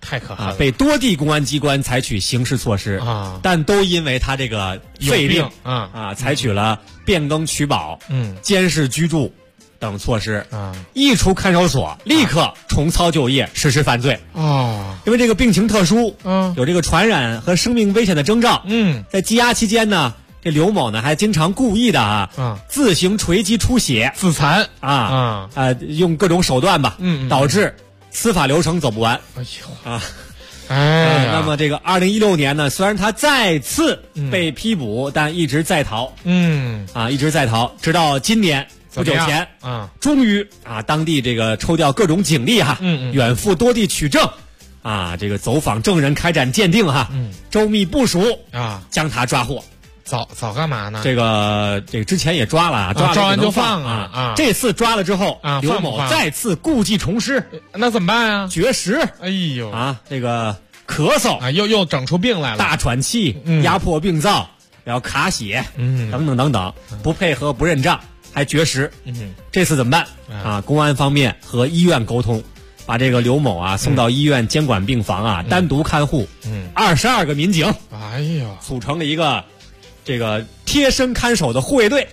S6: 太可恨了，
S10: 被多地公安机关采取刑事措施
S6: 啊，
S10: 但都因为他这个肺病采取了变更取保、监视居住等措施啊，一出看守所立刻重操旧业，实施犯罪
S6: 哦。
S10: 因为这个病情特殊，有这个传染和生命危险的征兆，在羁押期间呢，这刘某呢还经常故意的自行锤击出血、
S6: 自残
S10: 用各种手段吧，导致司法流程走不完。
S6: 哎呦啊！
S10: 那么这个2016年呢，虽然他再次被批捕，但一直在逃，一直在逃，直到今年不久前终于当地这个抽调各种警力远赴多地取证这个走访证人，开展鉴定周密部署将他抓获。
S6: 早干嘛呢？
S10: 这个之前也抓了，
S6: 抓完就放
S10: 这次抓了之后刘某再次故技重施，
S6: 那怎么办呀？
S10: 绝食，
S6: 哎呦
S10: 这个咳嗽
S6: 又整出病来了，
S10: 大喘气，压迫病灶，然后卡血，等等等等，不配合不认账，还绝食。这次怎么办公安方面和医院沟通，把这个刘某送到医院监管病房单独看护。22个民警，
S6: 哎呦，
S10: 组成了一个这个贴身看守的护卫队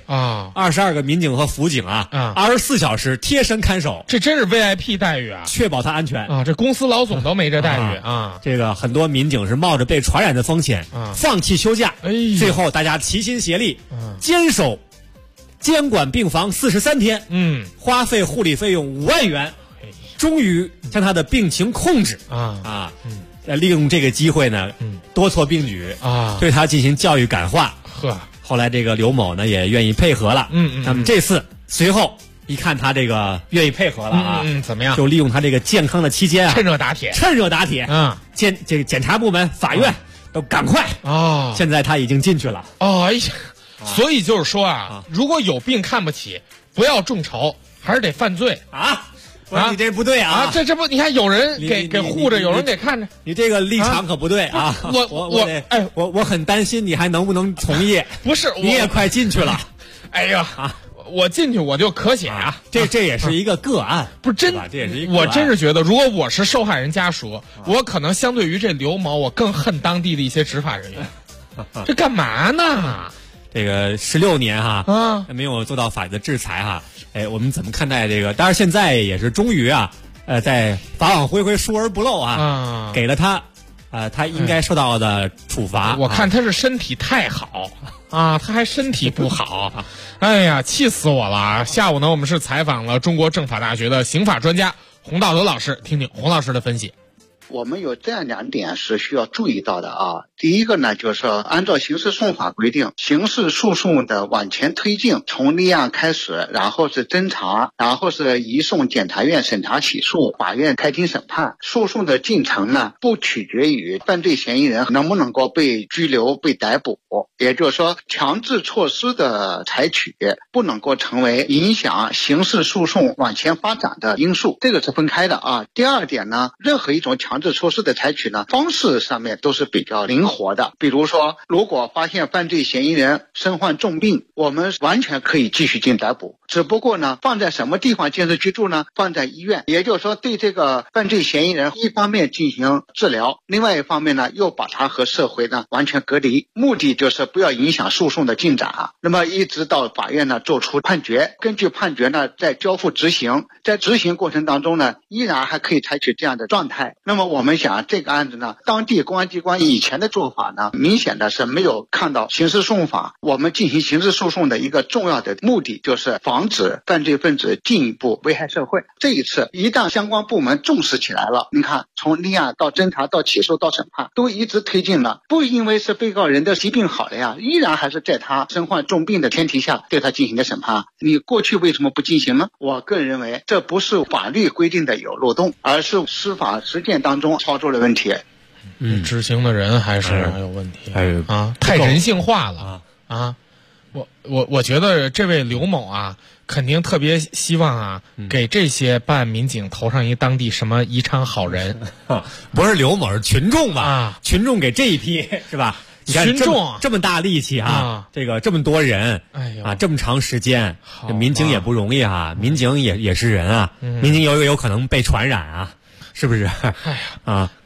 S10: 22个民警和辅警24小时贴身看守，
S6: 这真是 VIP 待遇
S10: 确保他安全
S6: 这公司老总都没这待遇
S10: 这个很多民警是冒着被传染的风险放弃休假，最后大家齐心协力坚守监管病房43天，花费护理费用5万元，终于将他的病情控制利用这个机会呢，多措并举对他进行教育感化。后来这个刘某呢也愿意配合了。那么这次随后一看他这个愿意配合了
S6: 怎么样？
S10: 就利用他这个健康的期间
S6: 趁热打铁，
S10: 这个检察部门、法院都赶快现在他已经进去了
S6: 哎呀，所以就是说如果有病看不起，不要众筹，还是得犯罪
S10: 你这不对
S6: 这不你看有人给护着，有人给看着，
S10: 你这个立场可不对我很担心你还能不能从业。
S6: 不是，
S10: 你也快进去了。
S6: 哎呀我进去我就咳血
S10: 这也是一个个案，
S6: 不是真，
S10: 这也是一个个案。
S6: 我真是觉得，如果我是受害人家属，我可能相对于这刘某，我更恨当地的一些执法人员。这干嘛呢？
S10: 这个16年没有做到法律的制裁我们怎么看待这个？当然现在也是终于在法网恢恢疏而不漏给了他他应该受到的处罚。
S6: 我看他是身体太好他还身体不好。哎呀，气死我了！下午呢，我们是采访了中国政法大学的刑法专家洪道德老师，听听洪老师的分析。
S1: 我们有这样2点是需要注意到的第一个呢，就是按照刑事诉讼法规定，刑事诉讼的往前推进，从立案开始，然后是侦查，然后是移送检察院审查起诉，法院开庭审判。诉讼的进程呢，不取决于犯罪嫌疑人能不能够被拘留、被逮捕，也就是说，强制措施的采取不能够成为影响刑事诉讼往前发展的因素，这个是分开的第二点呢，任何一种强制措施的采取呢，方式上面都是比较灵活的。比如说，如果发现犯罪嫌疑人身患重病，我们完全可以继续进行逮捕，只不过呢，放在什么地方监视居住呢？放在医院，也就是说，对这个犯罪嫌疑人一方面进行治疗，另外一方面呢，又把他和社会呢完全隔离，目的就是不要影响诉讼的进展那么一直到法院呢做出判决，根据判决呢再交付执行，在执行过程当中呢，依然还可以采取这样的状态。那么我们想这个案子呢，当地公安机关以前的做法呢，明显的是没有看到刑事诉讼法我们进行刑事诉讼的一个重要的目的，就是防止犯罪分子进一步危害社会。这一次一旦相关部门重视起来了，你看从立案到侦查到起诉到审判都一直推进了，不因为是被告人的疾病好了呀，依然还是在他身患重病的前提下对他进行的审判。你过去为什么不进行呢？我个人认为这不是法律规定的有漏洞，而是司法实践当中操作的问题。
S6: 执行的人还是有问题太人性化了我觉得这位刘某肯定特别希望给这些办案民警投上一当地什么宜昌好人
S10: 不是刘某，是群众吧群众给这一批是吧？你看
S6: 群众
S10: 这么大力气这个这么多人这么长时间，民警也不容易民警也是人民警有可能被传染是不是？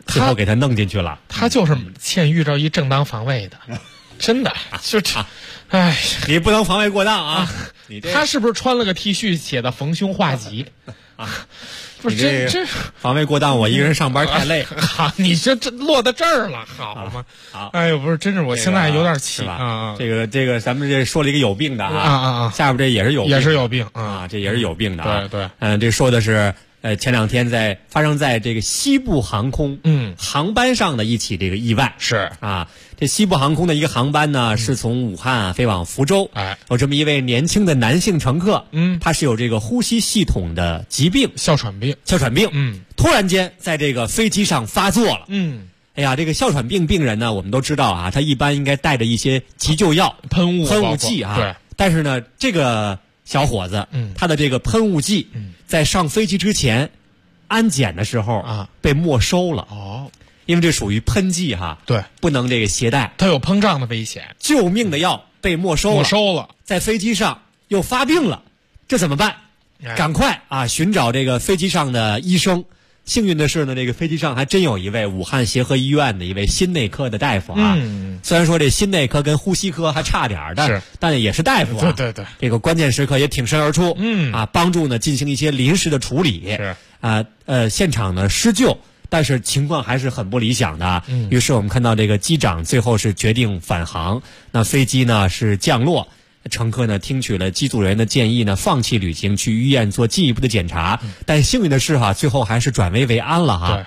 S10: 最后给他弄进去了。
S6: 他就是欠遇着一正当防卫的，真的就这，哎，
S10: 你不能防卫过当啊！你
S6: 他是不是穿了个 T 恤写的逢凶化吉啊？不是这
S10: 防卫过当，我一个人上班太累。
S6: 好，你这落到这儿了，好吗？
S10: 好，
S6: 哎呦，不是，真是我现在有点气
S10: 啊！这个，咱们这说了一个有病的
S6: 啊，
S10: 下边这也是有病，
S6: 也是有病
S10: 啊，这也是有病的啊。
S6: 对，
S10: 这说的是前两天发生在这个西部航空航班上的一起这个意外
S6: 是
S10: 啊。这西部航空的一个航班呢，是从武汉飞往福州，有这么一位年轻的男性乘客，他是有这个呼吸系统的疾病，
S6: 哮喘病，
S10: 突然间在这个飞机上发作了，哎呀，这个哮喘病病人呢，我们都知道啊，他一般应该带着一些急救药、
S6: 喷雾
S10: 剂啊，
S6: 对，
S10: 但是呢，这个小伙子，他的这个喷雾剂，在上飞机之前安检的时候
S6: 啊，
S10: 被没收了
S6: 哦。
S10: 因为这属于喷剂哈，
S6: 对，
S10: 不能这个携带，
S6: 它有膨胀的危险。
S10: 救命的药被没收了，在飞机上又发病了，这怎么办？赶快啊，寻找这个飞机上的医生。幸运的是呢，这个飞机上还真有一位武汉协和医院的一位心内科的大夫啊。虽然说这心内科跟呼吸科还差点，但也是大夫啊。
S6: 对，
S10: 这个关键时刻也挺身而出，帮助呢进行一些临时的处理。
S6: 是
S10: 现场呢施救。但是情况还是很不理想的，于是我们看到这个机长最后是决定返航，那飞机呢是降落，乘客呢听取了机组人员的建议呢，放弃旅行，去医院做进一步的检查。但幸运的是最后还是转危为安了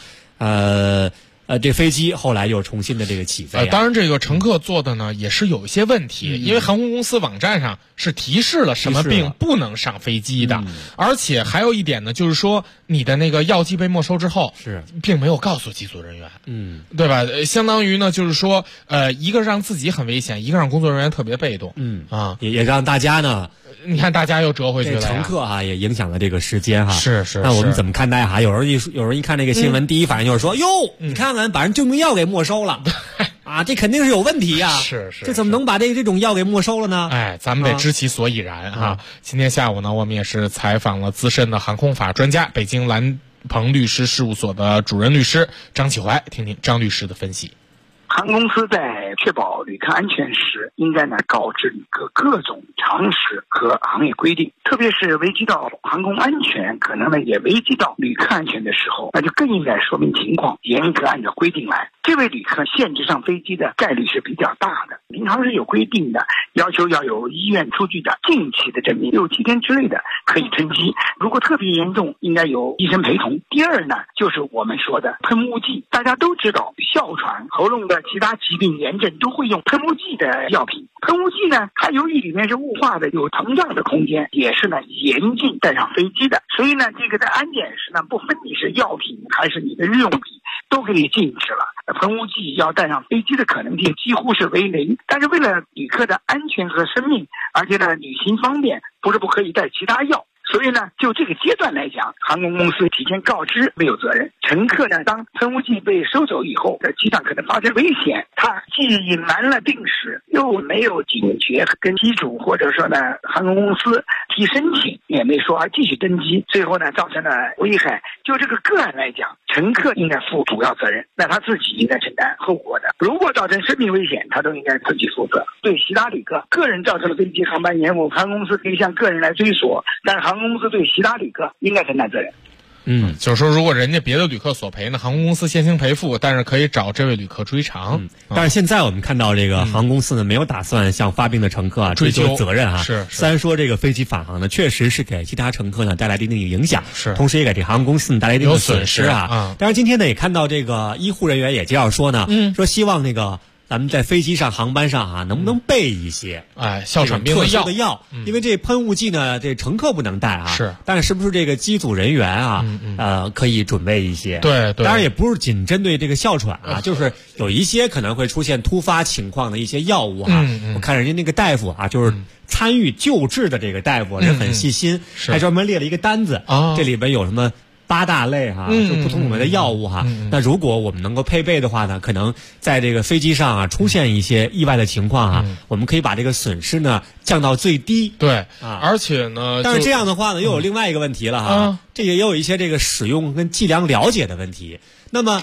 S10: 这飞机后来又重新的这个起飞。
S6: 当然，这个乘客做的呢也是有一些问题，因为航空公司网站上是提示了什么病不能上飞机的，而且还有一点呢，就是说你的那个药剂被没收之后，并没有告诉机组人员，对吧？相当于呢，就是说，一个让自己很危险，一个让工作人员特别被动，
S10: 也让大家呢。
S6: 你看，大家又折回去了。
S10: 乘客也影响了这个时间
S6: 是。
S10: 那我们怎么看待有人一看这个新闻，第一反应就是说：“哟，你看看，把人救命药给没收了，啊，这肯定是有问题呀！
S6: 是，
S10: 这怎么能把这种药给没收了呢？”
S6: 哎，咱们得知其所以然哈。今天下午呢，我们也是采访了资深的航空法专家，北京蓝鹏律师事务所的主任律师张启怀，听听张律师的分析。
S3: 航空公司在确保旅客安全时，应该告知旅客各种常识和行业规定，特别是危及到航空安全，可能也危及到旅客安全的时候，那就更应该说明情况，严格按照规定来。这位旅客限制上飞机的概率是比较大的，民航是有规定的，要求要有医院出具的近期的证明，6、7天之类的可以乘机，如果特别严重，应该有医生陪同。第二呢，就是我们说的喷雾剂，大家都知道，哮喘、喉咙的其他疾病炎症都会用喷雾剂的药品。喷雾剂呢，它由于里面是雾化的，有膨胀的空间，也是严禁带上飞机的。所以呢，这个在安检时呢，不分你是药品还是你的日用品，都可以禁止了。喷雾剂要带上飞机的可能性几乎是为零。但是为了旅客的安全和生命，而且呢旅行方便，不是不可以带其他药。所以呢，就这个阶段来讲，航空公司提前告知没有责任。乘客呢，当喷雾剂被收走以后，在机上可能发生危险，他既隐瞒了病史，又没有警觉跟机主或者说呢航空公司提申请，也没说继续登机，最后呢造成了危害。就这个个案来讲，乘客应该负主要责任，那他自己应该承担后果的。如果造成生命危险，他都应该自己负责。对其他旅客个人造成了飞机航班延误，航空公司可以向个人来追索，但是航空公司对其他旅客应该承担责任。
S6: 就是说，如果人家别的旅客索赔呢，航空公司先行赔付，但是可以找这位旅客追偿。
S10: 但是现在我们看到这个航空公司呢，没有打算向发病的乘客追究责任
S6: 是。
S10: 虽然说这个飞机返航呢，确实是给其他乘客呢带来一定的影响，
S6: 是，
S10: 同时也给这航空公司呢带来一定的损失啊。但是今天呢，也看到这个医护人员也介绍说呢，说希望那个。咱们在飞机上、航班上能不能备一些
S6: 哮喘病
S10: 的药？因为这喷雾剂呢，这乘客不能带
S6: 是，
S10: 但是不是这个机组人员可以准备一些？
S6: 对，
S10: 当然也不是仅针对这个哮喘就是有一些可能会出现突发情况的一些药物我看人家那个大夫就是参与救治的这个大夫人很细心，还专门列了一个单子这里边有什么8大类就不同种类的药物那如果我们能够配备的话呢，可能在这个飞机上出现一些意外的情况我们可以把这个损失呢降到最低。
S6: 对而且呢，
S10: 但是这样的话呢，又有另外一个问题了这也有一些这个使用跟剂量了解的问题。那么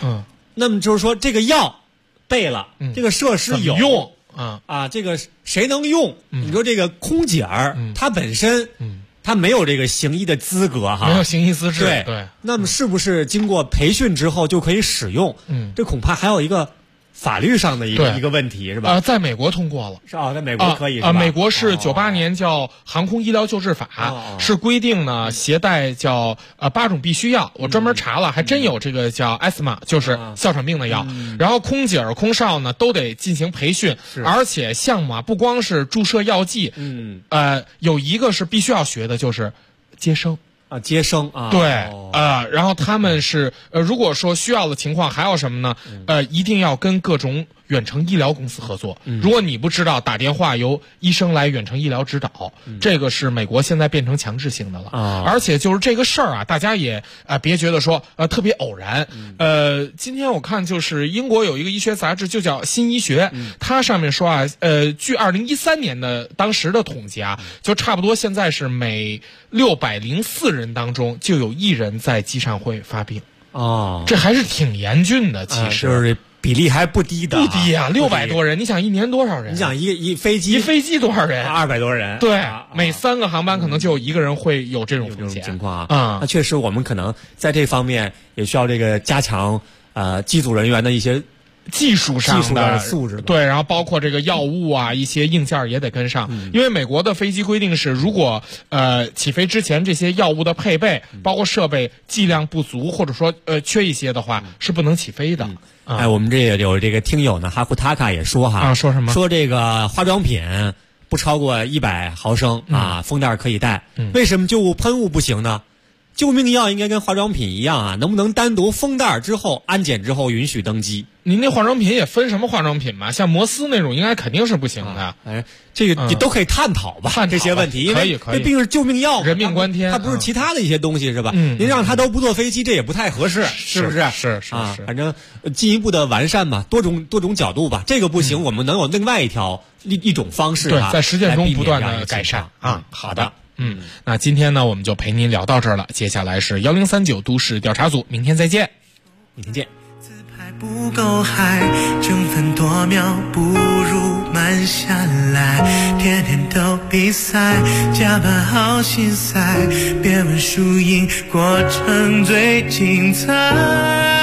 S10: 那么就是说这个药备了，这个设施有
S6: 用
S10: 这个谁能用？你说这个空姐儿，她本身她没有这个行医的资格哈，
S6: 没有行医资质。
S10: 对，那么是不是经过培训之后就可以使用？这恐怕还有一个法律上的一个问题是吧？
S6: 在美国通过了，
S10: 是在美国可以是吧？
S6: 美国是98年叫《航空医疗救治法》，是规定呢携带叫8种必须药。我专门查了，还真有这个叫 asthma， 就是哮喘病的药。然后空姐儿、空少呢都得进行培训，而且项目不光是注射药剂，有一个是必须要学的，就是接生。
S10: 接生
S6: 对然后他们是如果说需要的情况还有什么呢？一定要跟各种远程医疗公司合作。如果你不知道，打电话由医生来远程医疗指导，这个是美国现在变成强制性的了。而且就是这个事儿大家也别觉得说特别偶然。今天我看就是英国有一个医学杂志就叫《新医学》，它上面说据2013年的当时的统计就差不多现在是每604人当中就有1人在机上会发病。这还是挺严峻的，其实
S10: 就是比例还不低的，
S6: 不低600多人。你想一年多少人？
S10: 你想一飞机
S6: 多少人
S10: ？200多人。
S6: 对，每3个航班可能就有1个人会有这种风险
S10: 情况那确实，我们可能在这方面也需要这个加强机组人员的一些
S6: 技术上的
S10: 素质。
S6: 对，然后包括这个药物一些硬件也得跟上。因为美国的飞机规定是，如果起飞之前这些药物的配备包括设备剂量不足，或者说缺一些的话，是不能起飞的。
S10: 我们这也有这个听友呢，哈库塔卡也说
S6: 说什么？
S10: 说这个化妆品不超过100毫升封袋可以带。为什么救护喷雾不行呢？救命药应该跟化妆品一样能不能单独封袋之后安检之后允许登机？
S6: 您那化妆品也分什么化妆品嘛？像摩丝那种应该肯定是不行的。
S10: 这个你都可以探讨吧，这些问题，因为这毕竟是救命药，
S6: 人命关天，
S10: 它不是其他的一些东西是吧？您让他都不坐飞机，这也不太合适，是不是？
S6: 是
S10: 反正进一步的完善嘛，多种角度吧。这个不行，我们能有另外一种方式
S6: 在实践中不断的改善好的。那今天呢，我们就陪您聊到这儿了。接下来是1039都市调查组，明天再见。
S10: 明天见。
S11: 自拍不够嗨，争分夺秒不如慢下来，天天都比赛，加班好心塞，别问输赢，过程最精彩。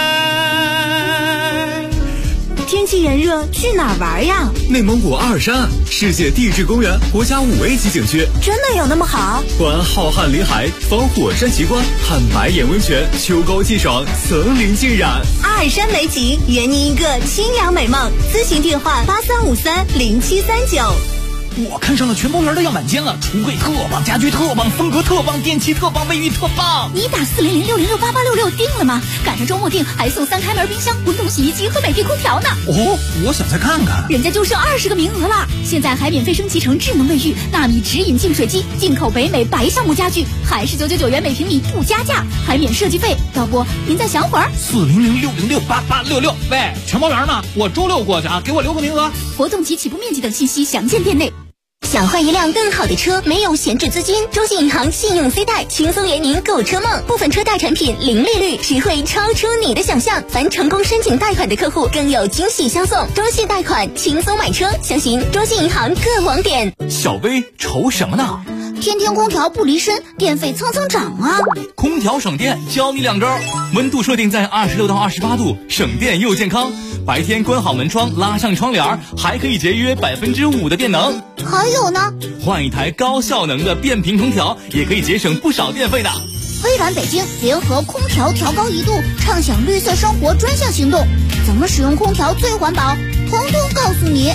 S22: 天气炎热，去哪儿玩呀？
S23: 内蒙古阿尔山，世界地质公园国家5A级景区，
S22: 真的有那么好？
S23: 观浩瀚林海，访火山奇观，看白眼温泉，秋高气爽，层林尽染。
S22: 阿尔山美景，圆您一个清凉美梦。咨询电话83530739。
S13: 我看上了全包园的样板间了，橱柜特棒，家具特棒，风格特棒，电器特棒，卫浴特棒。
S22: 你打40060688866定了吗？赶上周末定还送3开门冰箱、滚筒洗衣机和美的空调呢。
S13: 我想再看看。
S22: 人家就剩20个名额了，现在还免费升级成智能卫浴、纳米直饮净水机、进口北美白橡木家具，还是999元每平米不加价，还免设计费。要不您再想会儿
S13: ？40060688866。喂，全包园呢？我周6过去给我留个名额。
S22: 活动及起步面积等信息详见店内。 想换一辆更好的车，没有闲置资金，中信银行信用 C 贷轻松圆您购车梦，部分车贷产品零利率，实惠超出你的想象。凡成功申请贷款的客户更有惊喜相送，中信贷款轻松买车，详询中信银行各网点。
S13: 小薇愁什么呢？
S22: 天天空调不离身，电费蹭蹭涨啊！
S13: 空调省电，教你2招：温度设定在26到28度，省电又健康。白天关好门窗，拉上窗帘，还可以节约5%的电能。
S22: 还有呢，
S13: 换一台高效能的变频空调，也可以节省不少电费的。
S22: 微软北京联合空调调高1度，畅享绿色生活专项行动，怎么使用空调最环保，统统告诉你。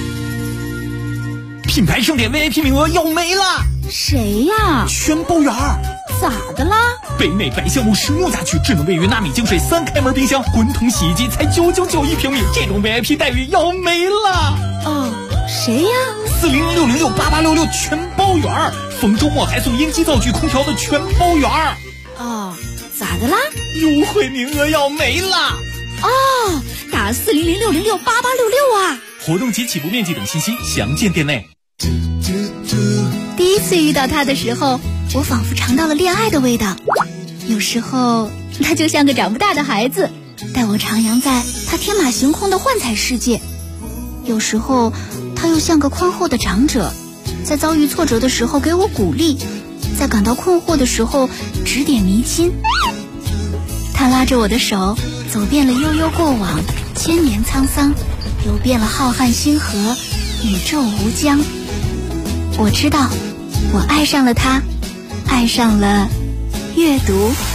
S13: 品牌盛典 VIP 名额要没了。
S22: 谁呀？
S13: 全包园。
S22: 咋的啦？
S13: 北美白橡木实木家具，智能卫浴，纳米净水，3开门冰箱，滚筒洗衣机才999一平米，这种 VIP 待遇要没了。
S22: 谁呀
S13: ？40060688866全包园，逢周末还送英基灶具空调的全包园。
S22: 咋的啦？
S13: 优惠名额要没了。
S22: 打40060688866啊！
S13: 活动及起步面积等信息详见店内。
S22: 第一次遇到他的时候，我仿佛尝到了恋爱的味道。有时候他就像个长不大的孩子， 带我徜徉在他天马行空的幻彩世界。有时候他又像个宽厚的长者，在遭遇挫折的时候给我鼓励，在感到困惑的时候指点迷津。他拉着我的手，走遍了悠悠过往，千年沧桑，游遍了浩瀚星河，宇宙无疆。我知道，我爱上了他，爱上了阅读。